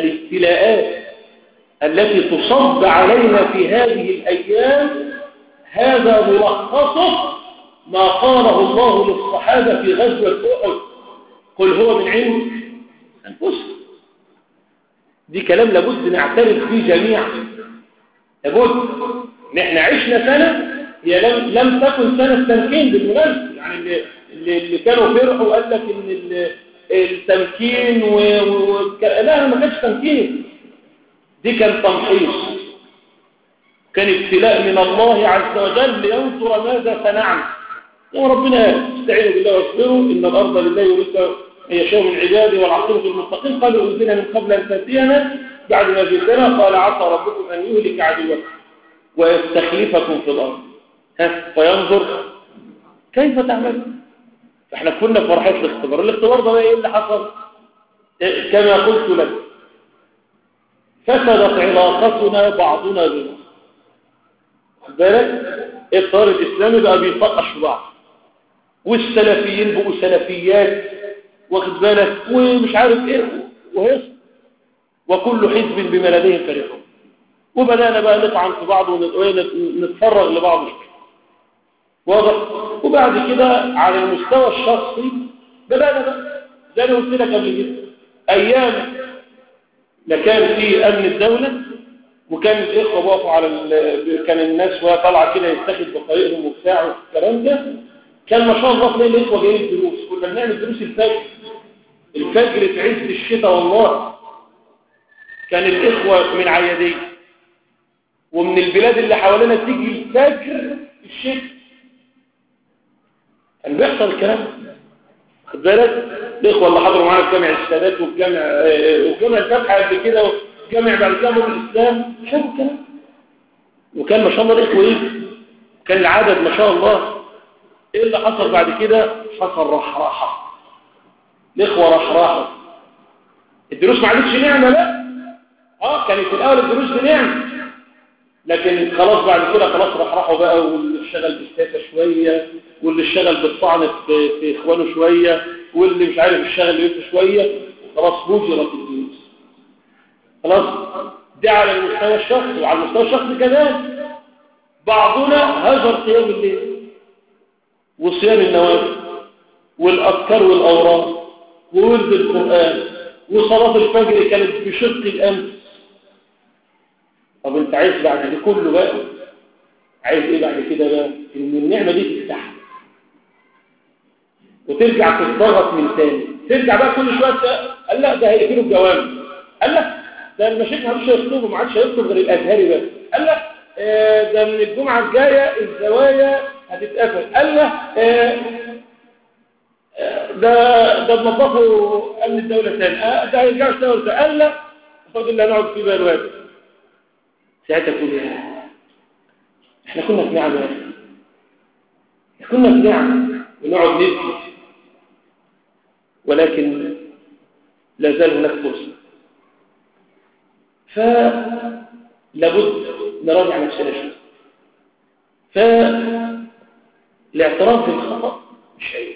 Speaker 1: الابتلاءات التي تصب علينا في هذه الايام هذا ملخصه ما قاله الله للصحابة في غزوة أحد، قل هو من عند أنفسهم. دي كلام لابد نعترف به جميعا، لابد. نحن عشنا سنة هي لم, لم تكن سنة تمكين بالمناسبة، يعني اللي, اللي كانوا فرحوا وقال لك ان التمكين و... و... لا، ما كانش تمكين، دي كان تمحيص، كان ابتلاء من الله عز وجل لينظر ماذا سنعمل. يا ربنا استعينوا بالله واصبروا إن الأرض لله يورثها من يشاء من عباده والعاقبة للمتقين. قالوا أوذينا من قبل أن تأتينا بعد ما جئتنا قال عسى ربكم أن يهلك عدوكم ويستخلفكم في الأرض ها فينظر كيف تعملون. فاحنا كنا في مرحلة الاختبار. الاختبار ده ايه اللي حصل؟ كما قلت لك، فسدت علاقتنا بعضنا ببعض. خد بالك، الطار الإسلامي بقى بيطقش في بعض، والسلفيين بقوا سلفيات، واخد بالك، ومش عارف ايه وهيص، وكل حزب بما لديهم فريقهم. وبدأنا بقى نطعن في بعض ونتفرغ لبعض واضح. وبعد كده على المستوى الشخصي بدأنا بقى زي ما قلت لك قبل كده، أيام لا كان في أمن الدولة وكان الإخوة وقفوا على ال... كان الناس وهي طالعة كده يتخذ بطريقهم وبتاع والكلام ده، كان ما شاء الله تلاقي الإخوة جايين الدروس. كنا بنعمل دروس الفجر الفجر في عز الشتاء، والله كان الإخوة من عيادية ومن البلاد اللي حوالينا تيجي الفجر في الشتاء، كان بيحصل الكلام. خد بالك، الإخوة اللي حضروا معانا في جامع السادات وفي جامع وفي جامع الفتح قبل كده وفي جامع بعد كده الإسلام شافوا الكلام. وكان ما شاء الله الإخوة إيه، كان العدد ما شاء الله. إيه اللي حصل بعد كده؟ حصل رحراحة، الإخوة رحراحة. الدروس ما عادتش نعمة، لا اه كانت في الأول الدروس بنعمة، لكن خلاص بعد كده خلاص رحراحوا بقى، واللي اشتغل بالسياسة شوية، واللي اشتغل بالطعن في, في إخوانه شوية، واللي مش عارف اشتغل بيته شوية، وخلاص هجرت الدروس. خلاص دي على المستوى الشخصي. وعلى المستوى الشخصي كذلك بعضنا هجر قيام الليل وصيام النوافل والأذكار والأوراق وورد القرآن وصلاة الفجر كانت بشق الأمس. طب انت عايز بعد ده كله بقى، عايز ايه بعد كده بقى؟ ان النعمة دي تفتح وترجع تتضغط من تاني، ترجع بقى كل شوية قال لا ده هيقفلوا الجوامع، قال لا ده المشايخ ما عادش هيخطبوا، ما عادش هيخطب غير الازهري بس، قال لا آه ده من الجمعة الجاية الزوايا هتتقفل، قال لا آه ده ده تنظفوا امن الدولة تاني، آه ده هيرجعوا يشتغلوا، قال لا خد اللي هنقعد فيه بقى الوقت. ساعتها تقول ايه؟ احنا كنا في نعمة، احنا كنا في نعمة ونقعد نبكي، ولكن لا زال هناك فرصة. فلابد نراجع نفسنا شوية. فالاعتراف بالخطأ مش عيب،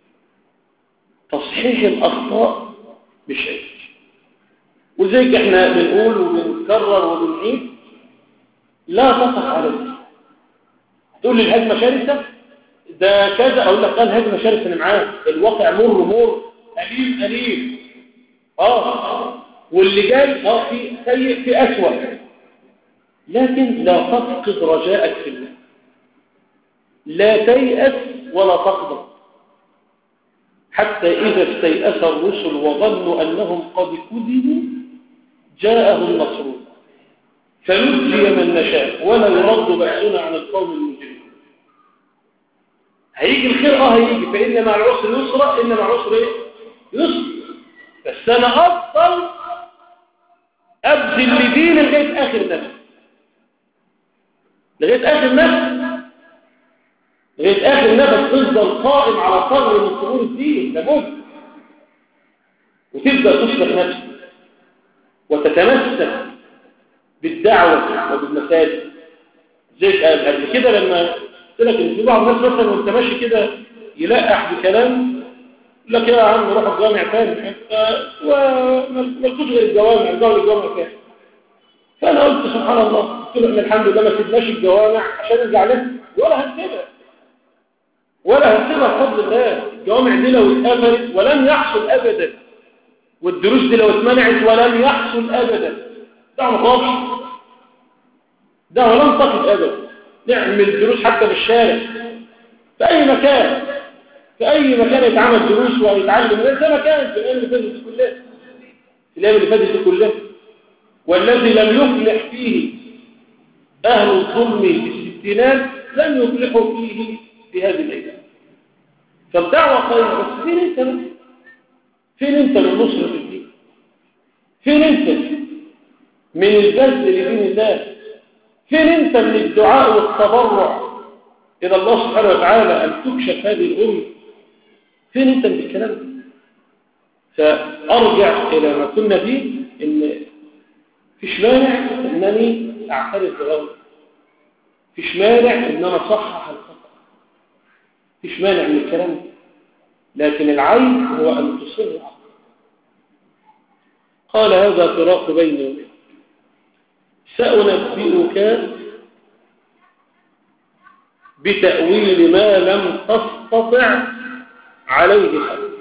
Speaker 1: تصحيح الأخطاء مش عيب. وزيك احنا بنقول وبنكرر وبنعيد، لا تقف على ذلك. تقول لي الهجمة شرسة ده كذا، اقول لك قال الهجمة شرسة انا معاك، الواقع مر مر أليم أليم اه واللي جاي اه في سيء في أسوأ، لكن لا تفقد رجاءك في الله، لا تيأس ولا تقدر، حتى إذا استيأس الرسل وظنوا أنهم قد كذبوا جاءهم نصرنا فنجي من نشاء ولا يرد بأسنا عن القوم المجرمين. هيجي الخير اه هيجي، فإن مع العسر يسرا، إن مع العسر ايه؟ يسر. بس أنا أفضل أبذل لدين لغاية آخر نفس، لغاية آخر نفس لغاية آخر نفس تفضل قائم على ثغر من ثغور الدين لابد، وتبدأ تصلح نفسك وتتمسك بالدعوة وبالمساجد. زي قبل كده لما قلت لك ان في بعض الناس مثلا وانت ماشي كده يلقح بكلام، يقول لك يا عم روح الجامع تاني وما لكوش غير الجوامع، الجوامع الجوامع تاني. فانا قلت سبحان الله، قلت له ان الحمد لله ما سيبناش الجوامع عشان نرجع لها، ولا هنسيبها ولا هنسيبها بفضل الله. الجوامع دي لو اتقفلت ولن يحصل ابدا، والدروس دي لو اتمنعت ولن يحصل ابدا. ده مطابش، ده ولن تقف ابدا. نعمل دروس حتى في الشارع، في اي مكان، في اي مكان يتعمل دروس ويتعلم الناس، ده مكان في الايام اللي فاتت دي كلها، في الايام اللي فاتت دي كلها. والذي لم يفلح فيه اهل الظلم في الستينات لم يفلحوا فيه في هذه الايام. فالدعوه خير، بس فين انت بقى؟ فين انت من نصرة الدين؟ فين انت من البذل لدين الله؟ فين انت من الدعاء والتضرع الى الله سبحانه وتعالى ان تكشف هذه الامه؟ فين انت من الكلام ده؟ فارجع الى ما كنا فيه، ان فيش مانع انني اعترف بغلط، فيش مانع ان انا اصحح الخطا، فيش مانع من الكلام ده، لكن العيب هو ان تصر على الخطأ. قال هذا فراق بيني وبينك، سأنبئك بتأويل ما لم تستطع عليه خير.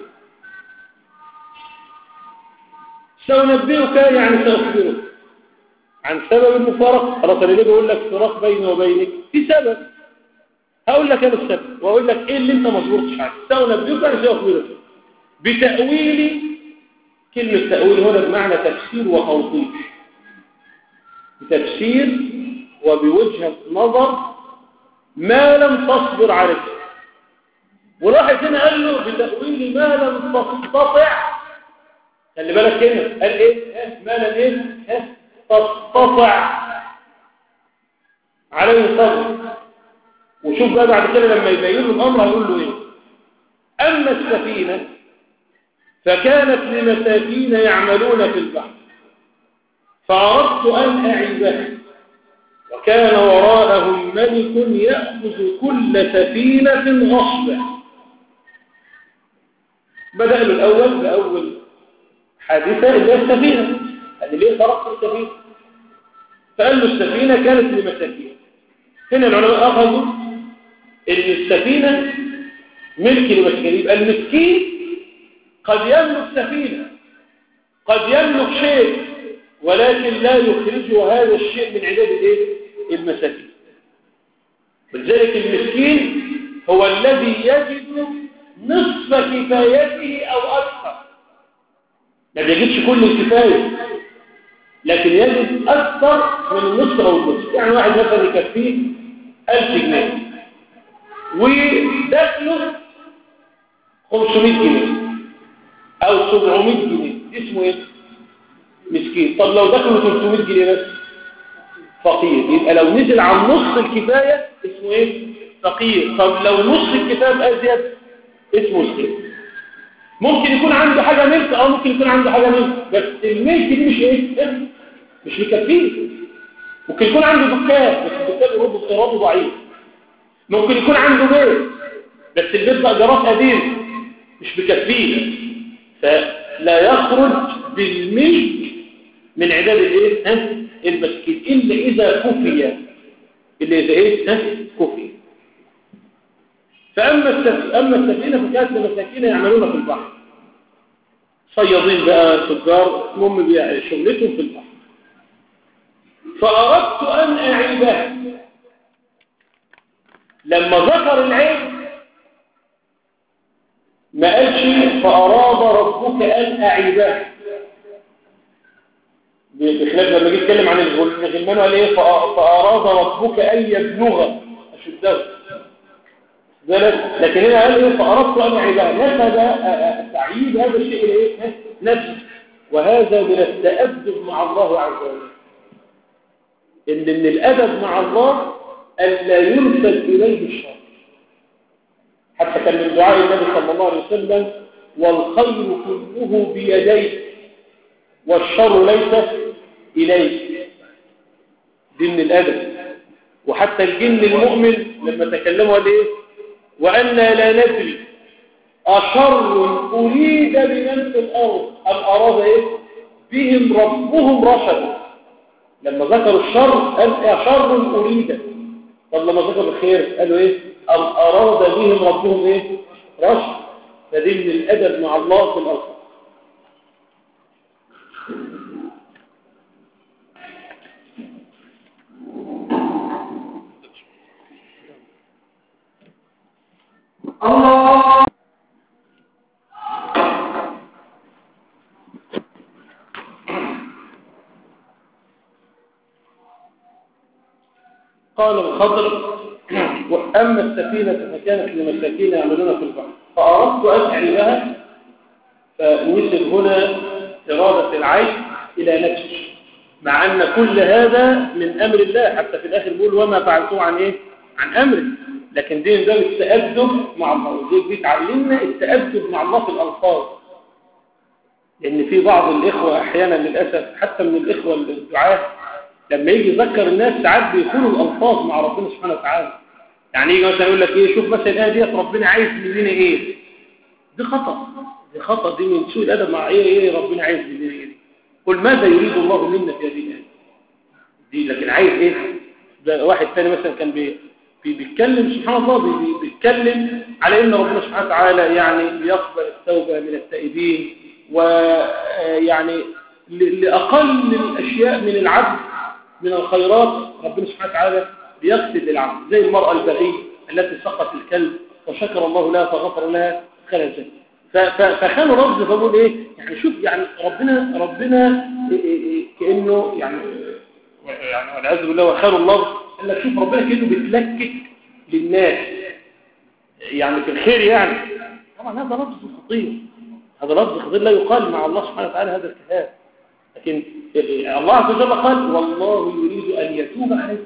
Speaker 1: سأنبئك يعني سأخبرك عن سبب المفارقة. خلاص انا ليه بقول لك فراق بيني وبينك؟ في سبب، هقول لك انا السبب واقول لك ايه اللي انت ما صبرتش عليه. سأنبئك يعني سأخبرك بتأويل. كلمة تأويل هنا بمعنى تفسير وتوضيح، بتفسير وبوجهة نظر ما لم تصبر عليه. ولاحظ هنا قال له بتأويل ما لم تستطع. خلي بالك هنا قال ايه؟ ما لم ايه؟ تستطع عليه صبر. وشوف بقى بعد كده لما يبين له الامر هيقول له ايه. اما السفينه فكانت لمساكين يعملون في البحر فأردت أن أعيبها وكان وراءهم ملك يأخذ كل سفينة غصبا. بدأ له الأول بأول حادثة اللي هي السفينة. قال ليه تركت السفينة؟ فقال له السفينة كانت لمساكين. هنا العلماء أخذوا إن السفينة ملك لمساكين، يبقى المسكين قد يملك سفينة، قد يملك شيء، ولكن لا يخرجه هذا الشيء من عداد الايه؟ المساكين. ولذلك المسكين هو الذي يجد نصف كفايته او اكثر. ما بيجدش كل الكفايه، لكن يجد اكثر من النصف او النصف. يعني واحد مثلا يكفيه ألف جنيه ودخله خمسمائة جنيه او سبعمائة جنيه، اسمه ايه؟ مسكين. طب لو دخلوا ثلاثمائة جنيه بس فقير. يبقى لو نزل عن نص الكفايه اسمه ايه؟ فقير. طب لو نص الكفايه بأزيد اسمه مسكين. ممكن يكون عنده حاجه ملك او ممكن يكون عنده حاجه ملك، بس الملك دي مش ايه؟ مش مكفيه. ممكن يكون عنده دكان بس الدكان ايراده ضعيف. ممكن يكون عنده بيت بس البيت ده ايجارات قديمه مش مكفيه، فلا يخرج بالملك من عداد الايه؟ ها؟ المسكين الا اذا كفي. الا اذا ايه؟ ها؟ كفي. فاما السف... اما السفينه فكانت لمساكين يعملون في البحر، صيادين بقى، تجار، المهم شغلتهم في البحر. فاردت ان اعيبها. لما ذكر العيب ما قالش فاراد ربك ان اعيبها، بخلاف لما جه يتكلم عن الغلمان قال ايه؟ فاراد ربك ان يبلغ اشده. لكن هنا قال ايه؟ فاردت ان اعيبها. نسب تعييب هذا الشيء ايه؟ نفسه. وهذا من التأدب مع الله عز وجل. ان من الادب مع الله الا ينسب اليه الشر. حتى كان من دعاء النبي صلى الله عليه وسلم والخير كله بيديك والشر ليس إليك. دي من الأدب. وحتى الجن المؤمن لما تكلموا قال ايه؟ وأنا لا ندري أشر أريد بمن في الأرض أم أراد إيه؟ بهم ربهم رشدا. لما ذكروا الشر قال أشر أريد. طب لما ذكر الخير قالوا ايه؟ أم أراد بهم ربهم ايه؟ رشد. فدي من الأدب مع الله في الأرض. الله. قال الخضر: وأما السفينة فكانت لمساكين يعملون في البحر فأردت أن أعيبها. فنسب هنا إرادة العين إلى نفسه، مع أن كل هذا من أمر الله. حتى في الآخر بيقول: وما فعلتوه عن إيه؟ عن أمره. لكن دي ده التأدب مع الله. دي بيتعلمنا التأدب مع الله في الألفاظ، لأن في بعض الإخوة أحيانا للأسف حتى من الإخوة الدعاة لما يجي يذكر الناس ساعات بيكونوا الألفاظ مع ربنا سبحانه وتعالى. يعني يجي مثلا يقول لك إيه، شوف مثلا الآية ديت ربنا عايز مننا إيه. دي خطأ، دي خطأ، دي من سوء الأدب مع إيه إيه ربنا عايز مننا إيه. قل ماذا يريد الله منا في هذه الآية دي، لكن عايز إيه. ده واحد ثاني مثلا كان بي بيتكلم سبحان الله بي بيتكلم على إن ربنا سبحانه وتعالى يعني بيقبل التوبة من التائبين، ويعني لأقل الأشياء من العبد من الخيرات ربنا سبحانه وتعالى بيقصد للعبد، زي المرأة البغية التي سقط الكلب وشكر الله لها فغفر لها دخلها الجنة. فخانوا رمز فبقول ايه يعني، شوف يعني ربنا ربنا إيه إيه كأنه يعني يعني والعياذ بالله وخانوا الله. قال لك شوف ربنا كأنه بيتلكك للناس يعني في الخير يعني. طبعا هذا لفظ خطير، هذا لفظ خطير لا يقال مع الله سبحانه وتعالى هذا الكلام. لكن الله عز وجل قال: والله يريد أن يتوب عليكم.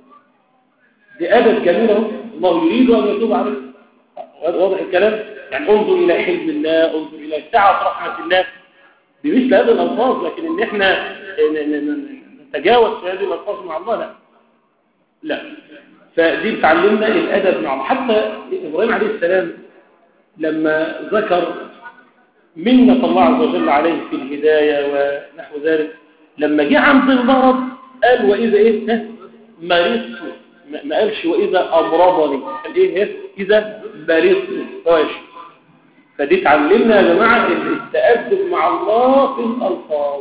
Speaker 1: دي أدب جميلة، الله يريد أن يتوب عليكم. واضح الكلام؟ يعني انظر إلى حلم الله، انظر إلى سعة رحمة الله بمثل هذه الألفاظ. لكن إن إحنا نتجاوز في هذه الألفاظ مع الله لا لا. فدي بتعلمنا الأدب مع الله. حتى إبراهيم عليه السلام لما ذكر منة الله عز وجل عليه في الهداية ونحو ذلك، لما جه عند المرض قال: وإذا إيه مرضت، ما قالش وإذا أمرضني، قال إيه إذا مرضت فواش. فدي تعلمنا يا جماعة التأدب مع الله في الألفاظ.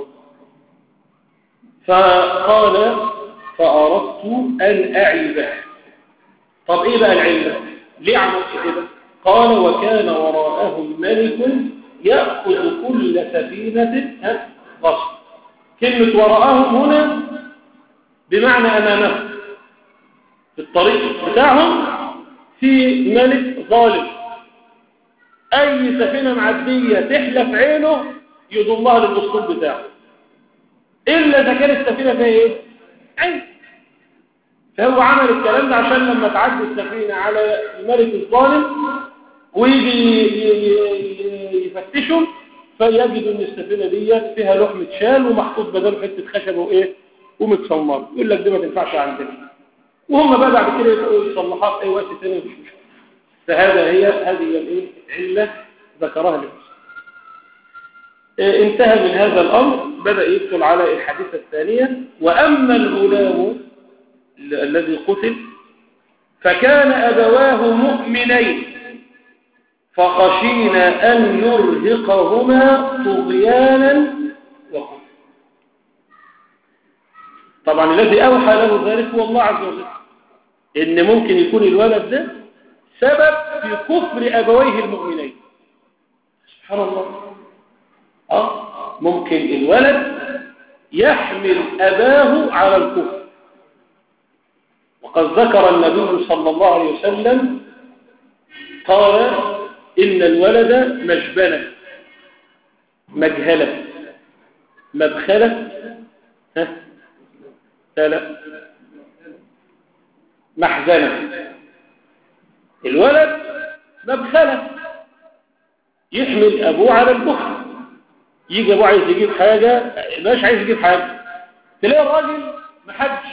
Speaker 1: فقال: فأردت أن أعيبه. طب إيه بقى العلة؟ ليه عملت كده؟ قال: وكان وراءهم ملك يأخذ كل سفينة غصب. كلمة وراءهم هنا بمعنى أمامهم، في الطريق بتاعهم في ملك ظالم، أي سفينة معدية تحلف عينه يضمها للأسطول بتاعه، إلا إذا كانت السفينة فيها إيه؟ عين. فهو عمل الكلام ده عشان لما تعدي السفينة على الملك الظالم ويجي يفتشوا فيجدوا ان السفينة دي فيها لحمة شال ومحطوط بدل حتة خشب وايه ومتصمر، يقول لك دي ما تنفعش عندنا، وهم بقى بعد كده يقولوا يصلحوها في اي وقت ثاني مفيش مشكلة. فهذا هي هذه الايه العله ذكرها لنا. انتهى من هذا الامر، بدا يدخل على الحادثه الثانيه. واما الغلام الذي قتل فكان ابواه مؤمنين فخشينا ان يرهقهما طغيانا وكفرا. طبعا الذي اوحى له ذلك هو الله عز وجل، ان ممكن يكون الولد ده سبب في كفر ابويه المؤمنين. سبحان الله. اه ممكن الولد يحمل اباه على الكفر. وقد ذكر النبي صلى الله عليه وسلم قال ان الولد مجبنة مجهلة مبخلة ها لا لا محزنة. الولد مبخلة يحمل ابوه على البخل، يجي ابوه عايز يجيب حاجة مش عايز يجيب حاجة، تلاقي الراجل ما حجش.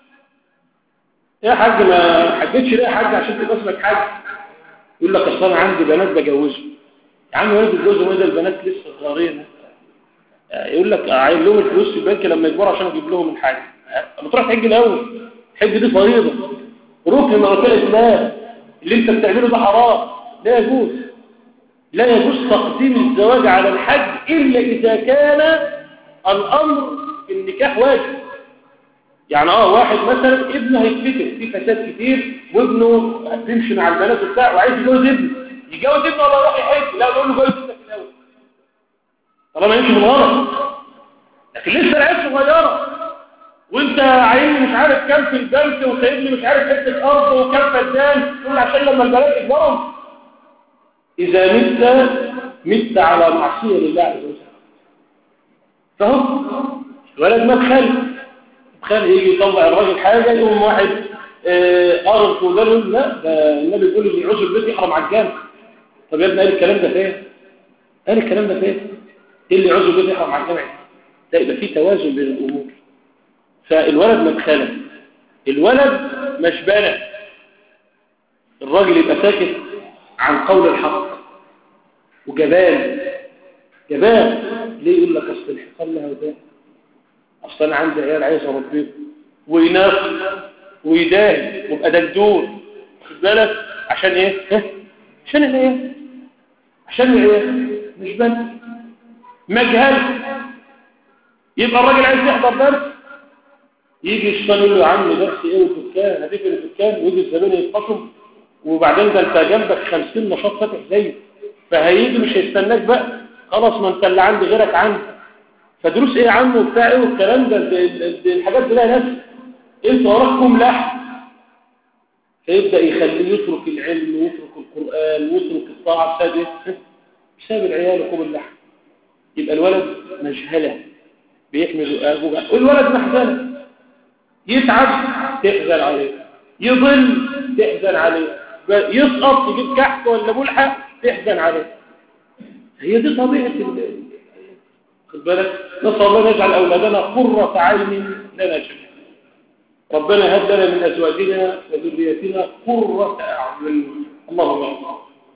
Speaker 1: يا حاج ما حجتش ليه يا حاج عشان تبقى اسمك حاج؟ يقول لك اصل انا عندي بنات بجوزهم. يا عم ولد بتجوزهم ايه ده البنات لسه صغيرين. يقول لك عايز لهم الفلوس في البنك لما يكبروا عشان اجيب لهم الحاجه. لما تروح تحج الاول، الحج دي فريضه ركن من اركان الاسلام، اللي انت بتعمله ده حرام، لا يجوز. لا يجوز تقديم الزواج على الحج الا اذا كان الامر في النكاح واجب. يعني اه واحد مثلا ابنه هيتفتن في فساد كتير وابنه بيمشي مع البنات وبتاع وعايز يجوز ابنه، يجوز ابنه ولا يروح يحج؟ لا، نقول له جوز ابنك الاول طالما يمشي بالغلط. لكن لسه العيال صغيره وانت عايزني مش عارف كام في البنك وسايبني مش عارف حته ارض وكام فدان، تقول عشان لما البنات يكبروا. اذا مت مت على معصيه لله عز وجل. فهو الولد ما تخلي تخلي يجي يطلع الراجل حاجه يقوم واحد ارض ودله. لا، ده النبي بيقول اللي يعوز البيت يحرم على الجامع. طب يا ابني قال الكلام ده فين؟ قال الكلام ده فين؟ ايه اللي يعوز البيت يحرم على الجامع؟ لا، يبقى في توازن بين الامور. فالولد ما اتخلق، الولد مش بنى. الراجل يبقى ساكت عن قول الحق وجبان جبان. ليه؟ يقول لك اصل الحقال لها وده، اصل انا عندي عيال عايز اربيهم، وينافق ويداهن ويبقى دجدول، خد بالك عشان ايه؟ ها؟ عشان الايه؟ عشان العيال مش بنى. مجهل. يبقى الراجل عايز يحضر درس، يجي الشيطان يقول له يا عم درس ايه والدكان هتقفل الدكان، ويجي الزبائن يتقسم، وبعدين ده انت جنبك خمسين نشاط فاتح زيه، فهيجي مش هيستناك بقى، خلاص ما انت اللي عندي غيرك عندي، فدروس ايه يا عم وبتاع ايه والكلام ده. الحاجات دي لها ناس، انت وراكم لحم. فيبدا يخليه يترك العلم ويترك القران ويترك الطاعه بسبب ايه؟ بسبب العيال وكوب اللحم. يبقى الولد مجهله بيحمل ابوه، والولد محزنه، يتعب تحزن عليه، يضل تحزن عليه، يسقط يجيب كحك ولا ملحق تحزن عليه. هي دي طبيعه ال... خد بالك. نسال الله نجعل اولادنا قرة عين لنا جميعا. ربنا هب لنا من ازواجنا وذرياتنا قرة اعين، اللهم امين.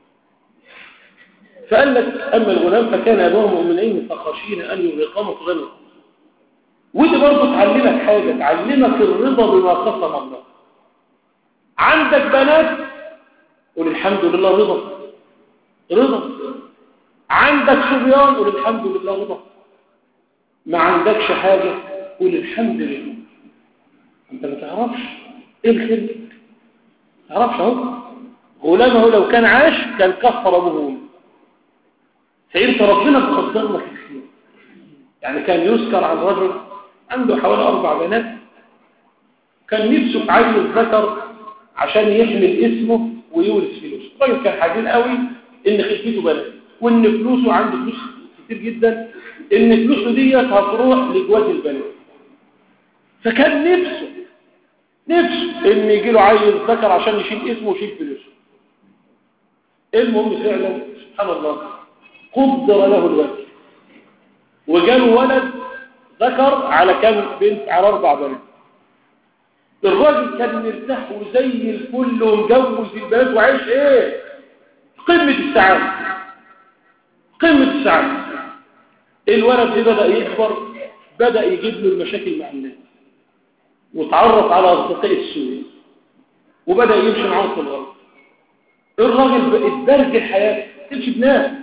Speaker 1: فقال لك اما الغلام فكان ابوه مؤمنين فخشينا ان يرهقهما طغيانا. ودي برضه تعلمك حاجه، تعلمك الرضا بما قسم الله. عندك بنات قول الحمد لله رضا رضا، عندك صبيان قول الحمد لله رضا، ما عندكش حاجه قول الحمد لله. انت ما تعرفش ايه الخير، ما تعرفش. اهو غلامه لو كان عاش كان كفر ابوه، فانت ربنا بيقدر لك الخير. يعني كان يذكر عن رجل عنده حوالي اربع بنات، كان نفسه في عيل ذكر عشان يحمل اسمه ويورث فلوس. الراجل كان حزين قوي ان خلفته بنات، وان فلوسه عنده فلوس كتير جدا، ان فلوسه ديت هتروح لجواز البنات. فكان نفسه نفسه ان يجي له عيل ذكر عشان يشيل اسمه ويشيل فلوسه. المهم فعلا سبحان الله قدر له الولد، وجاله ولد ذكر على كم بنت؟ على اربع بنات. الراجل كان مرتاح وزي الفل ومجوز البنات وعايش ايه؟ قمة السعادة، قمة السعادة. الولد ده بدأ يكبر، بدأ يجيب له المشاكل مع الناس، وتعرف على أصدقاء السوء، وبدأ يمشي معاهم في الغلط. الراجل اتبرج الحياة تمشي بنام.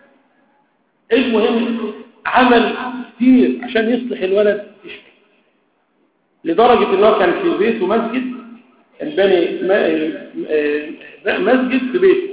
Speaker 1: المهم عمل كتير عشان يصلح الولد يشكي، لدرجة انه كان في بيته مسجد، كان بني مسجد في بيته،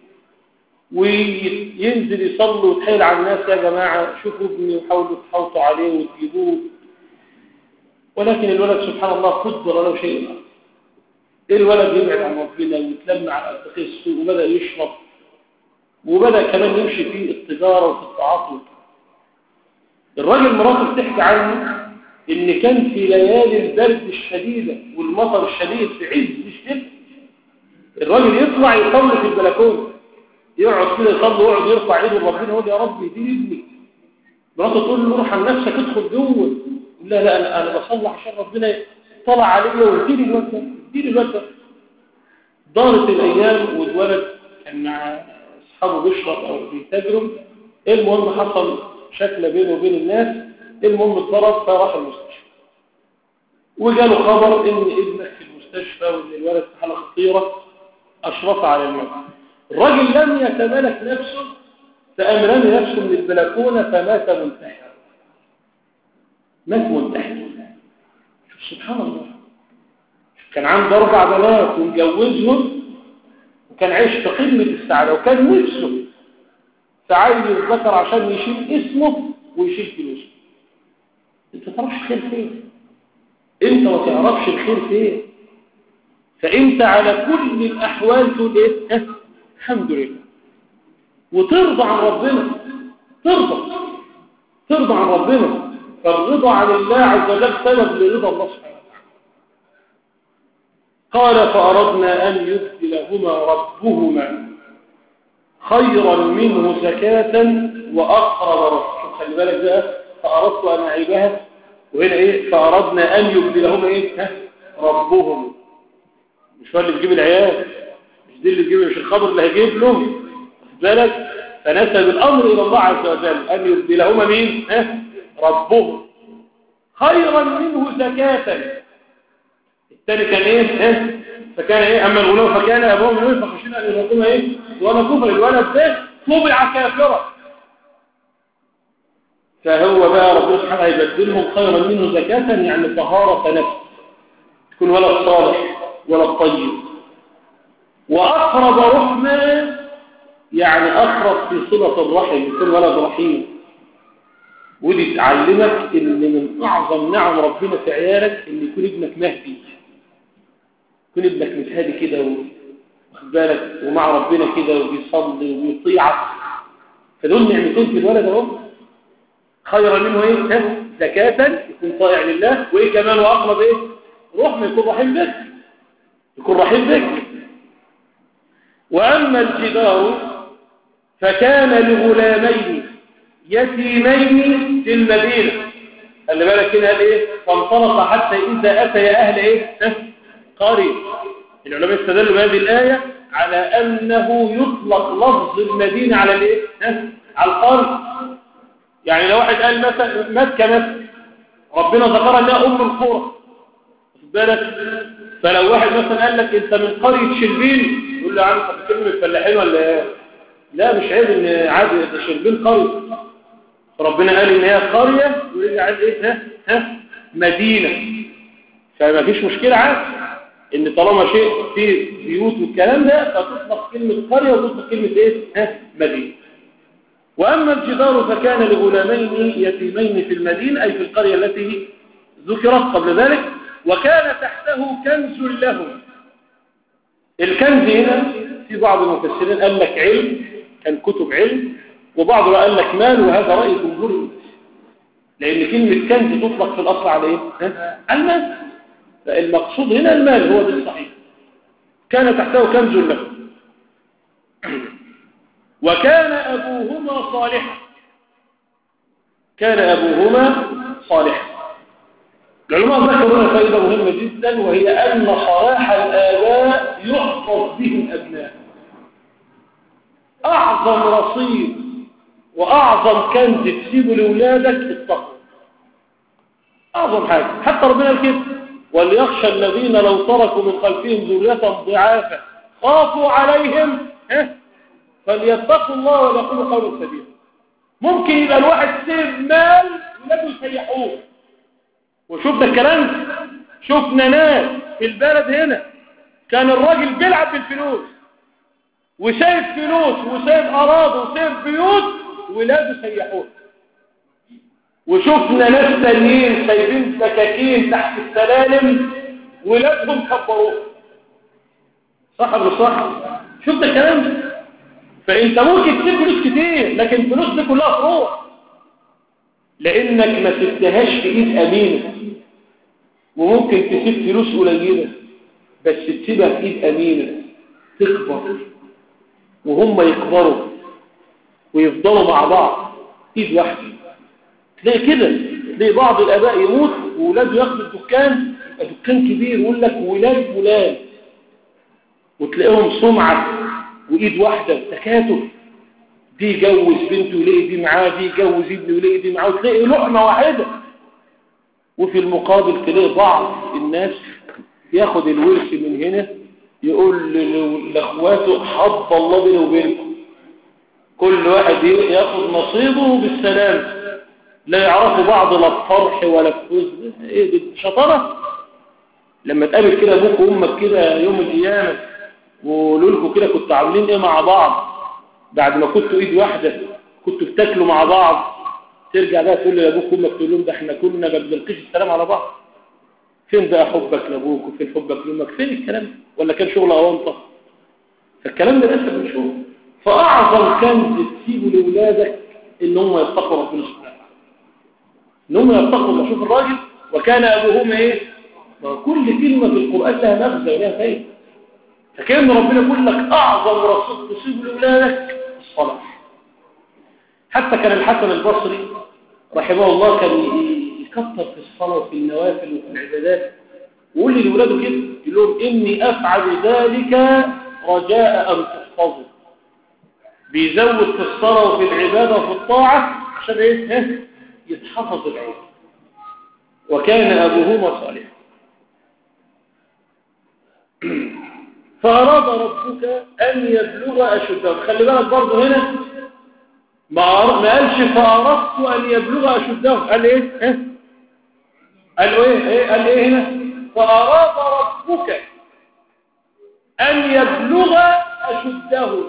Speaker 1: وينزل يصلي ويتحايل على الناس يا جماعة شوفوا ابني وحاولوا تحوطوا عليه وتجيبوه. ولكن الولد سبحان الله قدر له شيء. الولد يبعد عن ربنا ويتلم على أصدقاء السوء، وبدأ يشرب، وبدأ كمان يمشي في التجارة وفي التعاطي. الراجل مراته بتحكي عنه ان كان في ليالي البرد الشديدة والمطر الشديد في عز الشتاء الراجل يطلع يصلي في البلكونه، يقعد كده يصلي ويقعد يرفع ايده لربنا يقول يا رب يديني ابني. مراته تقول له روح عن نفسك ادخل جوه. لا لا انا انا بصلي عشان ربنا طلع عليا ويديني الواد ده، يديني الواد ده. دارت الايام والولد كان مع اصحابه بيشرب او بيتاجروا. المهم حصل شكل بينه وبين الناس، المهم اتضرب فراح المستشفى، وجاله خبر ان ابنك في المستشفى المستشفى وان الولد في حاله خطيره اشرف على الموت. الراجل لم يتملك نفسه فقام رمي نفسه من البلكونه فمات منتحرا. مات منتحرا. شوف سبحان الله، كان عنده اربع بنات ومجوزهم وكان عايش في قمه السعاده وكان نفسه تعين الذكر عشان يشيل اسمه ويشيل فلوسه. انت ما تعرفش الخير فين، انت ما تعرفش الخير فين. فانت على كل الاحوال تقول ايه؟ الحمد لله، وترضى عن ربنا. ترضى ترضى عن ربنا. فالرضا عن الله عز وجل سبب لرضا الله سبحانه وتعالى. قال فأردنا أن يبدلهما ربهما خيرا منه زكاة وأقرب رحمة. خلي بالك بقى، فأردت أن أعيبها، وهنا إيه؟ فأردنا أن يبدلهما إيه؟ ها؟ ربهم. مش هو اللي بيجيب العيال، مش دي اللي بيجيب، مش الخبر اللي هيجيب له. خد بالك، فنسب الأمر إلى الله عز وجل أن يبدلهما مين؟ ها؟ ربهم خيرا منه زكاة. الثاني كان إيه؟ ها؟ فكان إيه؟ أما الغلام فكان أبوهم منه فخشين أن يرقوما إيه؟ وأنا كفر. الولد ده طبع كافرا. فهو بقى ربنا سبحانه يبدلهم خيرا منه زكاة، يعني طهارة نفس، تكون ولد صالح ولد طيب. وأقرب رحمة، يعني أقرب في صلة الرحم، يكون ولد رحيم. ودي تعلمك إن من أعظم نعم ربنا في عيالك إن يكون ابنك مهدي، يكون ابنك متهادي كده واخد بالك ومع ربنا كده وبيصلي وبيطيعك. فدول نعمتين في الولد اهو. خيرا منه ايه؟ زكاة، يكون طائع لله، وايه كمان؟ واقرب ايه؟ رحمة، يكون رحيم بك، يكون رحيم بك. واما الجدار فكان لغلامين يتيمين في المدينة. خلي بالك هنا قال ايه؟ فانطلق حتى اذا اتى اهل ايه؟ قرية. العلماء استدلوا بهذه الآية على أنه يطلق لفظ المدينة على الايه؟ على القرية. يعني لو واحد قال مثلا مكة مثلا، ربنا ذكر انها ام القرى، واخد بالك؟ فلو واحد مثلا قال لك انت من قرية شربين، يقول له يا عم طب كلمة فلاحين ولا ايه؟ لا، مش عيب ان عادي ده شربين قرية. فربنا قال ان هي قرية ويرجع عايز ايه؟ ها ها مدينة. فما فيش مشكلة عادي ان طالما شيء فيه بيوت والكلام ده فتطلق كلمة قرية وتطلق كلمة ايه؟ ها مدينة. واما الجدار فكان لغلامين يتيمين في المدينة، اي في القرية التي ذكرت قبل ذلك، وكان تحته كنز لهم. الكنز هنا في بعض المفسرين قال لك علم، كان كتب علم، وبعض قال لك مال، وهذا رأي جمهور الناس، لان كلمة كنز تطلق في الاصل على ايه؟ على المال. فالمقصود هنا المال، هو ده الصحيح. كان تحته كنز له. وكان أبوهما صالحا. كان أبوهما صالحا. العلماء ذكروا لنا فائدة مهمة جدا، وهي أن صلاح الآباء يحفظ به الأبناء. أعظم رصيد وأعظم كنز تسيبه لأولادك التقوى. أعظم حاجة. حتى ربنا الكتب وليخشى الذين لو تركوا من خلفهم ذرية ضعافا خافوا عليهم فليتقوا الله ويقولوا قولا سديدا. ممكن يبقى الواحد سيب مال ولاده يسيحوه. وشفنا الكلام، شفنا ناس في البلد هنا كان الراجل بيلعب بالفلوس وسايب فلوس وسايب أراضي وسايب بيوت ولاده سيحوه. وشفنا ناس تانيين سايبين سكاكين تحت السلالم ولادهم كبروه. صح ولا صح؟ شفت الكلام ده؟ فانت ممكن تسيب فلوس كتير، لكن الفلوس دي كلها تروح لانك ما سبتهاش في ايد امينه. وممكن تسيب فلوس قليله بس تسيبها في ايد امينه تكبر وهم يكبروا ويفضلوا مع بعض ايد واحده. تلاقي كده، تلاقي بعض الاباء يموت واولاده ياخدوا الدكان، يبقى دكان كبير ويقول لك ولاد فلان، وتلاقيهم سمعه وايد واحده تكاتف. دي يجوز بنته ويلاقي دي معاه، دي يجوز ابنه ويلاقي دي معاه، وتلاقي لقمه واحده. وفي المقابل تلاقي بعض الناس ياخد الورث من هنا يقول لاخواته حب الله بينه وبينكم، كل واحد ياخد نصيبه بالسلام، لا يعرفوا بعض لا الفرح ولا الحزن. ايه دي شطاره؟ لما تقابل كده ابوك وامك كده يوم القيامه وقولوا لكم كده كنتوا عاملين ايه مع بعض بعد ما كنتوا ايد واحده، كنتوا بتاكلوا مع بعض، ترجع بقى تقول لابوك وامك تقول لهم ده احنا كنا ما بنلقيش السلام على بعض. فين بقى حبك لابوك وفين حبك لامك؟ فين الكلام ده؟ ولا كان شغل اونطه؟ فالكلام ده لسه بنشوفه. فاعظم كنز تسيبه لاولادك ان هم يتقوا ربنا سبحانه وتعالى، ان هم يتقوا الله. شوف الراجل وكان ابوهما ايه؟ كل كلمه في القران لها مغزى ولها فايده. فكان ربنا يقول لك اعظم رصيد تصيبه لاولادك الصلاه. حتى كان الحسن البصري رحمه الله كان يكثر في الصلاه وفي النوافل وفي العبادات، ويقول لي لاولاده كده، يقول لهم اني افعل ذلك رجاء ان تحفظوا. بيزود في الصلاه وفي العباده وفي الطاعه عشان ايه؟ يتحفظ العلم. وكان ابوهما صالحا. فاراد ربك ان يبلغ اشدهما. خلي بالك برضه هنا ما ما قالش فاردت ان يبلغ اشدهما، قال ايه؟ ها؟ قال ايه؟ ايه قال ايه هنا؟ فاراد ربك ان يبلغ اشدهما.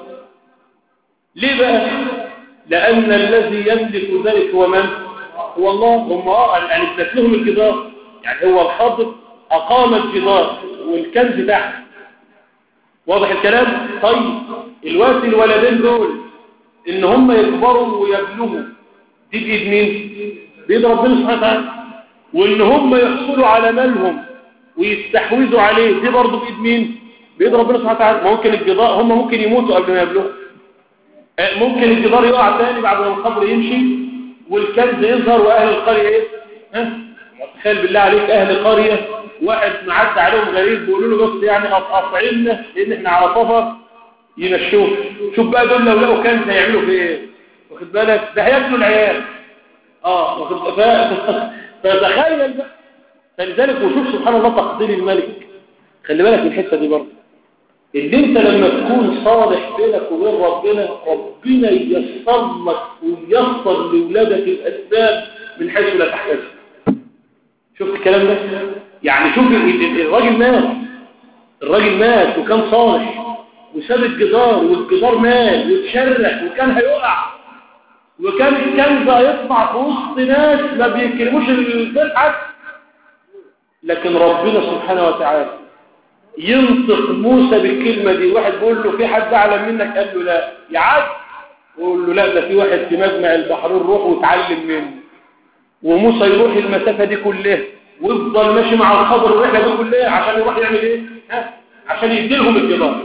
Speaker 1: ليه بقى؟ لان الذي يملك ذلك هو من؟ هو الله. هم اه ان ادت لهم الجدار، يعني هو الخضر اقام الجدار والكنز تحت. واضح الكلام؟ طيب الوقت الولدين دول ان هم يكبروا ويبلغوا دي بايد مين؟ بايد ربنا سبحانه وتعالى. وان هم يحصلوا على مالهم ويستحوذوا عليه دي برضه بايد مين؟ بايد ربنا سبحانه وتعالى. ممكن الجدار هم ممكن يموتوا قبل ما يبلغوا، ممكن الجدار يقع تاني بعد ما القبر يمشي والكنز يظهر واهل القريه ايه؟ ها؟ تخيل بالله عليك اهل قريه واحد معدي عليهم غريب بيقولوا له بس يعني اطعمنا لان احنا على سفر يمشوه. شوف بقى دول لو لقوا كنز هيعملوا في ايه؟ واخد بالك؟ ده هياكلوا العيال. اه واخد بالك؟ فتخيل بقى. فلذلك وشوف سبحان الله تقدير الملك. خلي بالك من الحته دي برضه، ان انت لما تكون صالح بينك وبين ربنا، ربنا ييسر لك وييسر لاولادك الاسباب من حيث لا تحتسب. شفت الكلام ده؟ يعني شوف الراجل مات، الراجل مات وكان صالح وساب الجدار والجدار مات واتشرخ وكان هيقع وكان الكنز هيطلع في وسط ناس ما بيكلموش الفرحه، لكن ربنا سبحانه وتعالى ينطق موسى بالكلمة دي. واحد بيقول له في حد أعلم منك؟ قال له لا. يعد يقول له لا، ده في واحد في مجمع البحرين روح وتعلم منه. وموسى يروح المسافة دي كلها ويفضل ماشي مع الخضر الرحلة دي كلها عشان يروح يعمل ايه؟ ها؟ عشان يديلهم الجدار.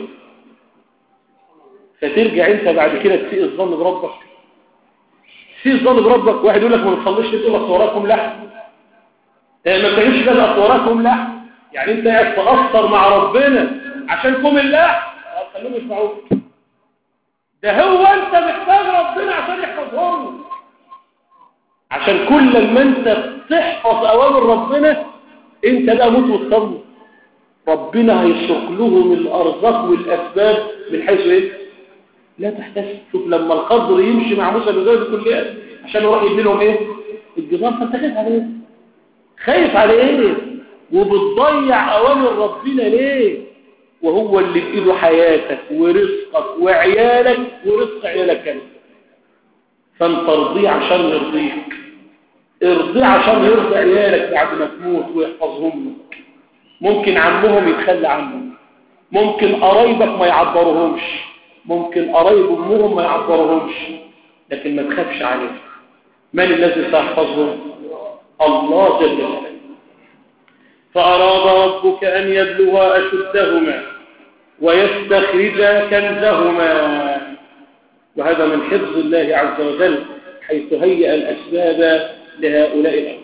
Speaker 1: فترجع انت بعد كده تسيء الظن بربك، تسيء الظن بربك. واحد يقول لك ما بتصليش ليه؟ تقول اصوراكم لحم. ما بتعملش كده اصوراكم لحم، يعني انت قاعد تأثر مع ربنا عشان كوم الله خلوهم يسمعوك. ده هو انت محتاج ربنا عشان يحفظهم، عشان كل ما انت تحفظ اوامر ربنا انت بقى موت وتصلي ربنا هيسوق لهم الارزاق والاسباب من حيث ايه؟ لا تحتسب. شوف لما الخضر يمشي مع موسى بذلك كلها عشان يروح يبني لهم ايه؟ الجدار. فانت خايف على ايه؟ خايف على ايه؟ وبتضيع اوامر ربنا ليه؟ وهو اللي بايده حياتك ورزقك وعيالك ورزق عيالك كمان. فانت ارضيه عشان يرضيك، ارضيه عشان يرضي عيالك بعد ما تموت ويحفظهم لك. ممكن عمهم يتخلى عنهم، ممكن قرايبك ما يعبرهمش، ممكن قرايب امهم ما يعبرهمش، لكن ما تخافش عليهم. من الذي سيحفظهم؟ الله جل وعلا. فأراد ربك أن يبلغا أشدهما ويستخرجا كنزهما. وهذا من حفظ الله عز وجل حيث هيأ الأسباب لهؤلاء الأمر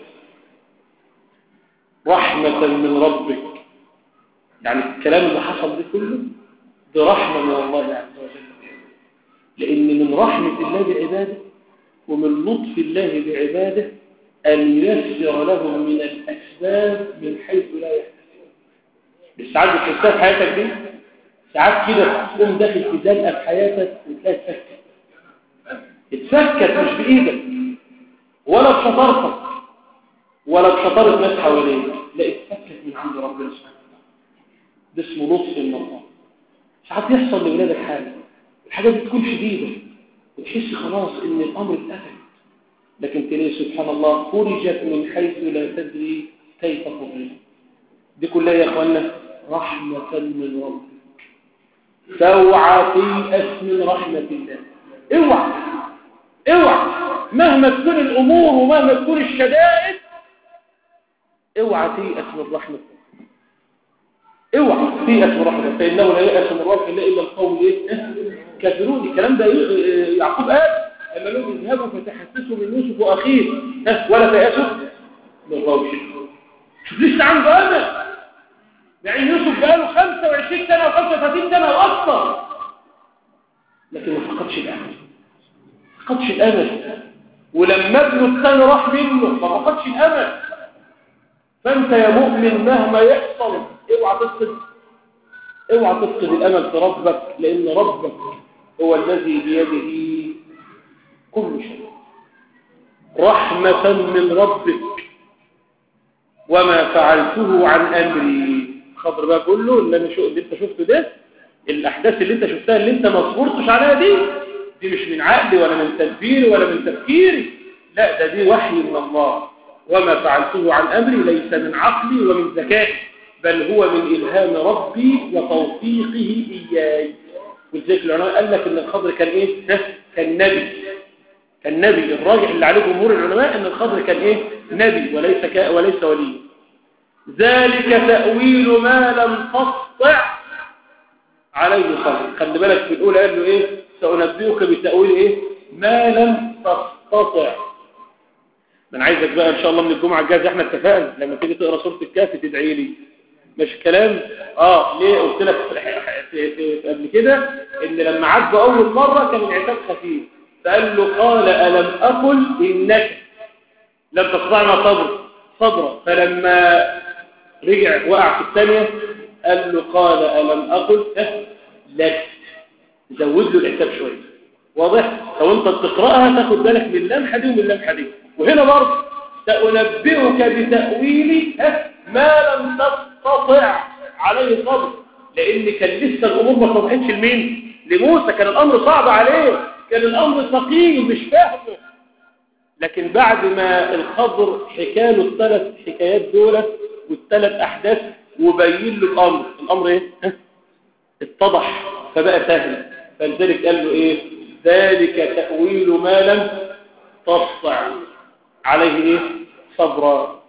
Speaker 1: رحمة من ربك. يعني الكلام اللي حصل ده كله برحمة من الله عز وجل، لأن من رحمة الله بعباده ومن لطف الله بعباده أن ييسر لهم من الأسباب من حيث لا يحتسبون. الساعات بتحسها في حياتك دي ساعات كده تقوم داخل في زنقه في حياتك وتلاقي اتفكت اتفكت مش بايدك ولا بشطارتك ولا بشطاره ناس حواليك، لا اتفكت من عند ربنا سبحانه وتعالى. ده اسمه لطف من الله. ساعات يحصل لاولادك حاجه الحاجه دي تكون شديده وتحس خلاص ان الامر اتقفل، لكن تلاقي سبحان الله فرجت من حيث لا تدري كيف فرجت. دي كلها يا اخوانا رحمه من ربك. فاوعى تيأس من رحمه الله. اوعى اوعى مهما تكون الامور ومهما تكون الشدائد اوعى تيأس من رحمه الله. اوعى تيأس من رحمه الله، فانه لا يأس من رحمه الله الا القوم ايه كافرون. الكلام ده يعقوب قال لما لهم اذهبوا فتحسسوا من يوسف واخيه ولا تيأسوا من روح الله. شوف لسه عنده امل، يعني يوسف بقاله خمسة وعشرين سنه وخمسة وثلاثين سنه واكثر لكن ما فقدش الامل، ما فقدش الامل. ولما ابنه الثاني راح منه ما فقدش الامل. فانت يا مؤمن مهما يحصل اوعى تفقد اوعى تفقد الامل في ربك، لان ربك هو الذي بيده كل شيء. رحمة من ربك وما فعلته عن امري. خضر بقى بقول له اللي, أنا شو... اللي انت شفته ده، الاحداث اللي انت شفتها اللي انت ما صبرتش عليها دي دي مش من عقلي ولا من تدبيري ولا من تفكيري، لا ده دي وحي من الله. وما فعلته عن امري ليس من عقلي ومن ذكائي بل هو من الهام ربي وتوفيقه اياي. ولذلك العلماء قال لك ان الخضر كان ايه؟ كان نبي. كان نبي. الراجح اللي عليه جمهور العلماء ان الخضر كان ايه؟ نبي وليس ك... وليس ولي. ذلك تأويل ما لم تستطع عليه صبر. خلي بالك في الاولى قال له ايه؟ سأنبئك بتأويل ايه؟ ما لم تستطع. من عايزك بقى ان شاء الله من الجمعه الجايه احنا اتفقنا لما تيجي تقرا سوره الكهف تدعي لي. مش كلام اه ليه قلت لك قبل كده ان لما عدوا اول مره كان العتاب خفيف فقال له قال الم اقل انك لم تستطع صبر صبرا، فلما رجع وقع في الثانيه قال له قال الم اقل لك. زود له العتاب شويه. واضح؟ لو انت بتقراها تاخد بالك من اللمحه دي ومن اللمحه دي. وهنا برضه سأنبئك بتأويل ما لم تستطع عليه صبر، لأن كان لسه الأمور ما اتضحتش لمين؟ لموسى. كان الأمر صعب عليه، كان الأمر ثقيل مش فاهمه. لكن بعد ما الخضر حكى له الثلاث حكايات دولت والثلاث أحداث وبين له الأمر، الأمر إيه؟ اتضح فبقى سهل. فلذلك قال له إيه؟ ذلك تأويل ما لم تستطع عليه إيه؟ صبرا.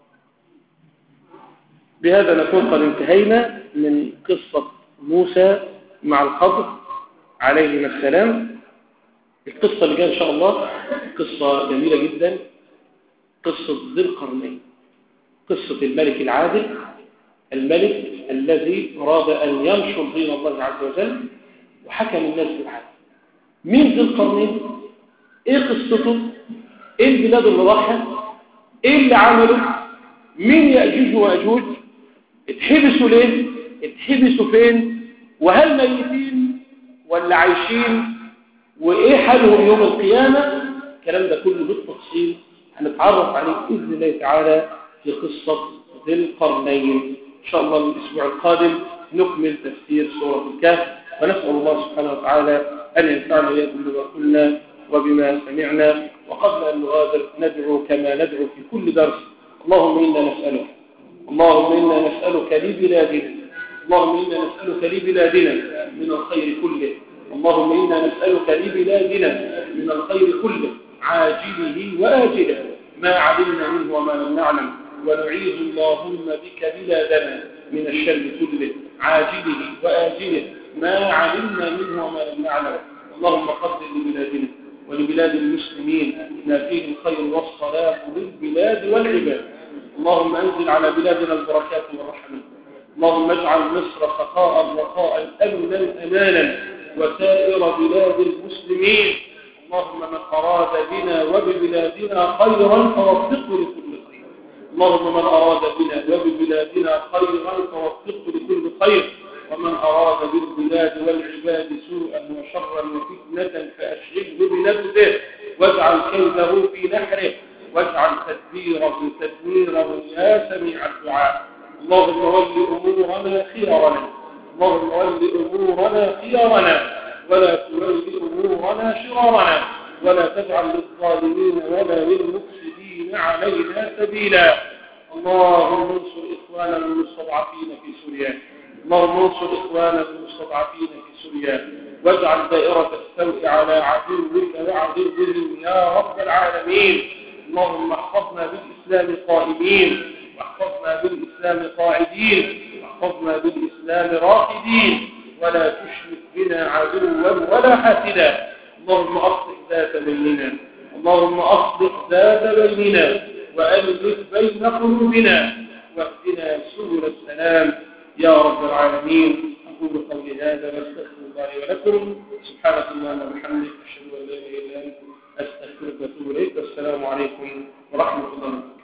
Speaker 1: بهذا نكون قد انتهينا من قصة موسى مع الخضر عليه السلام. القصة اللي جايه إن شاء الله قصة جميلة جدا، قصة ذي القرنين، قصة الملك العادل، الملك الذي أراد أن ينشر دين الله عز وجل وحكم الناس بالعدل. مين ذي القرنين؟ إيه قصته؟ إيه البلاد اللي راحها؟ إيه اللي عمله؟ مين يأجوج وأجوج؟ اتحبسوا ليه؟ اتحبسوا فين؟ وهل ميتين ولا عايشين؟ وإيه حالهم يوم القيامة؟ الكلام ده كله بالتفصيل هنتعرف عليه بإذن الله تعالى في قصة ذي القرنين. إن شاء الله الأسبوع القادم نكمل تفسير سورة الكهف، ونسأل الله سبحانه وتعالى أن ينفعنا وإياكم بما قلنا وبما سمعنا. وقبل أن نغادر ندعو كما ندعو في كل درس. اللهم إنا نسألك اللهم إنا نسألك لبلادنا اللهم إنا نسألك لبلادنا من الخير كله اللهم إنا نسألك لبلادنا من الخير كله عاجله وآجله ما علمنا منه وما لم نعلم، ونعيذ اللهم بك بلادنا من الشر كله عاجله وآجله ما علمنا منه وما لم نعلم. اللهم قدر لبلادنا ولبلاد المسلمين ما فيه الخير والصلاح للبلاد والعباد. اللهم أنزل على بلادنا البركات والرحمة. اللهم اجعل مصر سخاء رخاء أمنا أمانا وسائر بلاد المسلمين. اللهم من أراد بنا وببلادنا خيرا فوفقه لكل خير. اللهم من أراد بنا وببلادنا خيرا فوفقه لكل خير، ومن أراد بالبلاد والعباد سوءا وشرا وفتنة فأشغله بنفسه واجعل كيده في نحره واجعل تدبيره تدميره يا سميع الدعاء. اللهم ول أمورنا خيارنا، اللهم ول أمورنا خيارنا ولا تول أمورنا شرارنا، ولا تجعل للظالمين ولا للمفسدين علينا سبيلا. اللهم انصر إخواننا المستضعفين في سوريا، اللهم انصر إخواننا المستضعفين في سوريا، واجعل دائرة السوء على عدوك وعدوهم يا رب العالمين. اللهم احفظنا بالإسلام قائمين، واحفظنا بالإسلام قاعدين، واحفظنا بالإسلام راقدين، ولا تشرك بنا عدوا ولا حاسدا. اللهم أصلح ذات بيننا، اللهم أصلح ذات بيننا وألف بين قلوبنا واهدنا سبل السلام يا رب العالمين. أقول قولي هذا واستغفر الله لي ولكم. سبحانك اللهم وبحمدك أشهد أن لا إله إلا أنت أستغفرك وأتوب إليك. والسلام عليكم ورحمة الله وبركاته.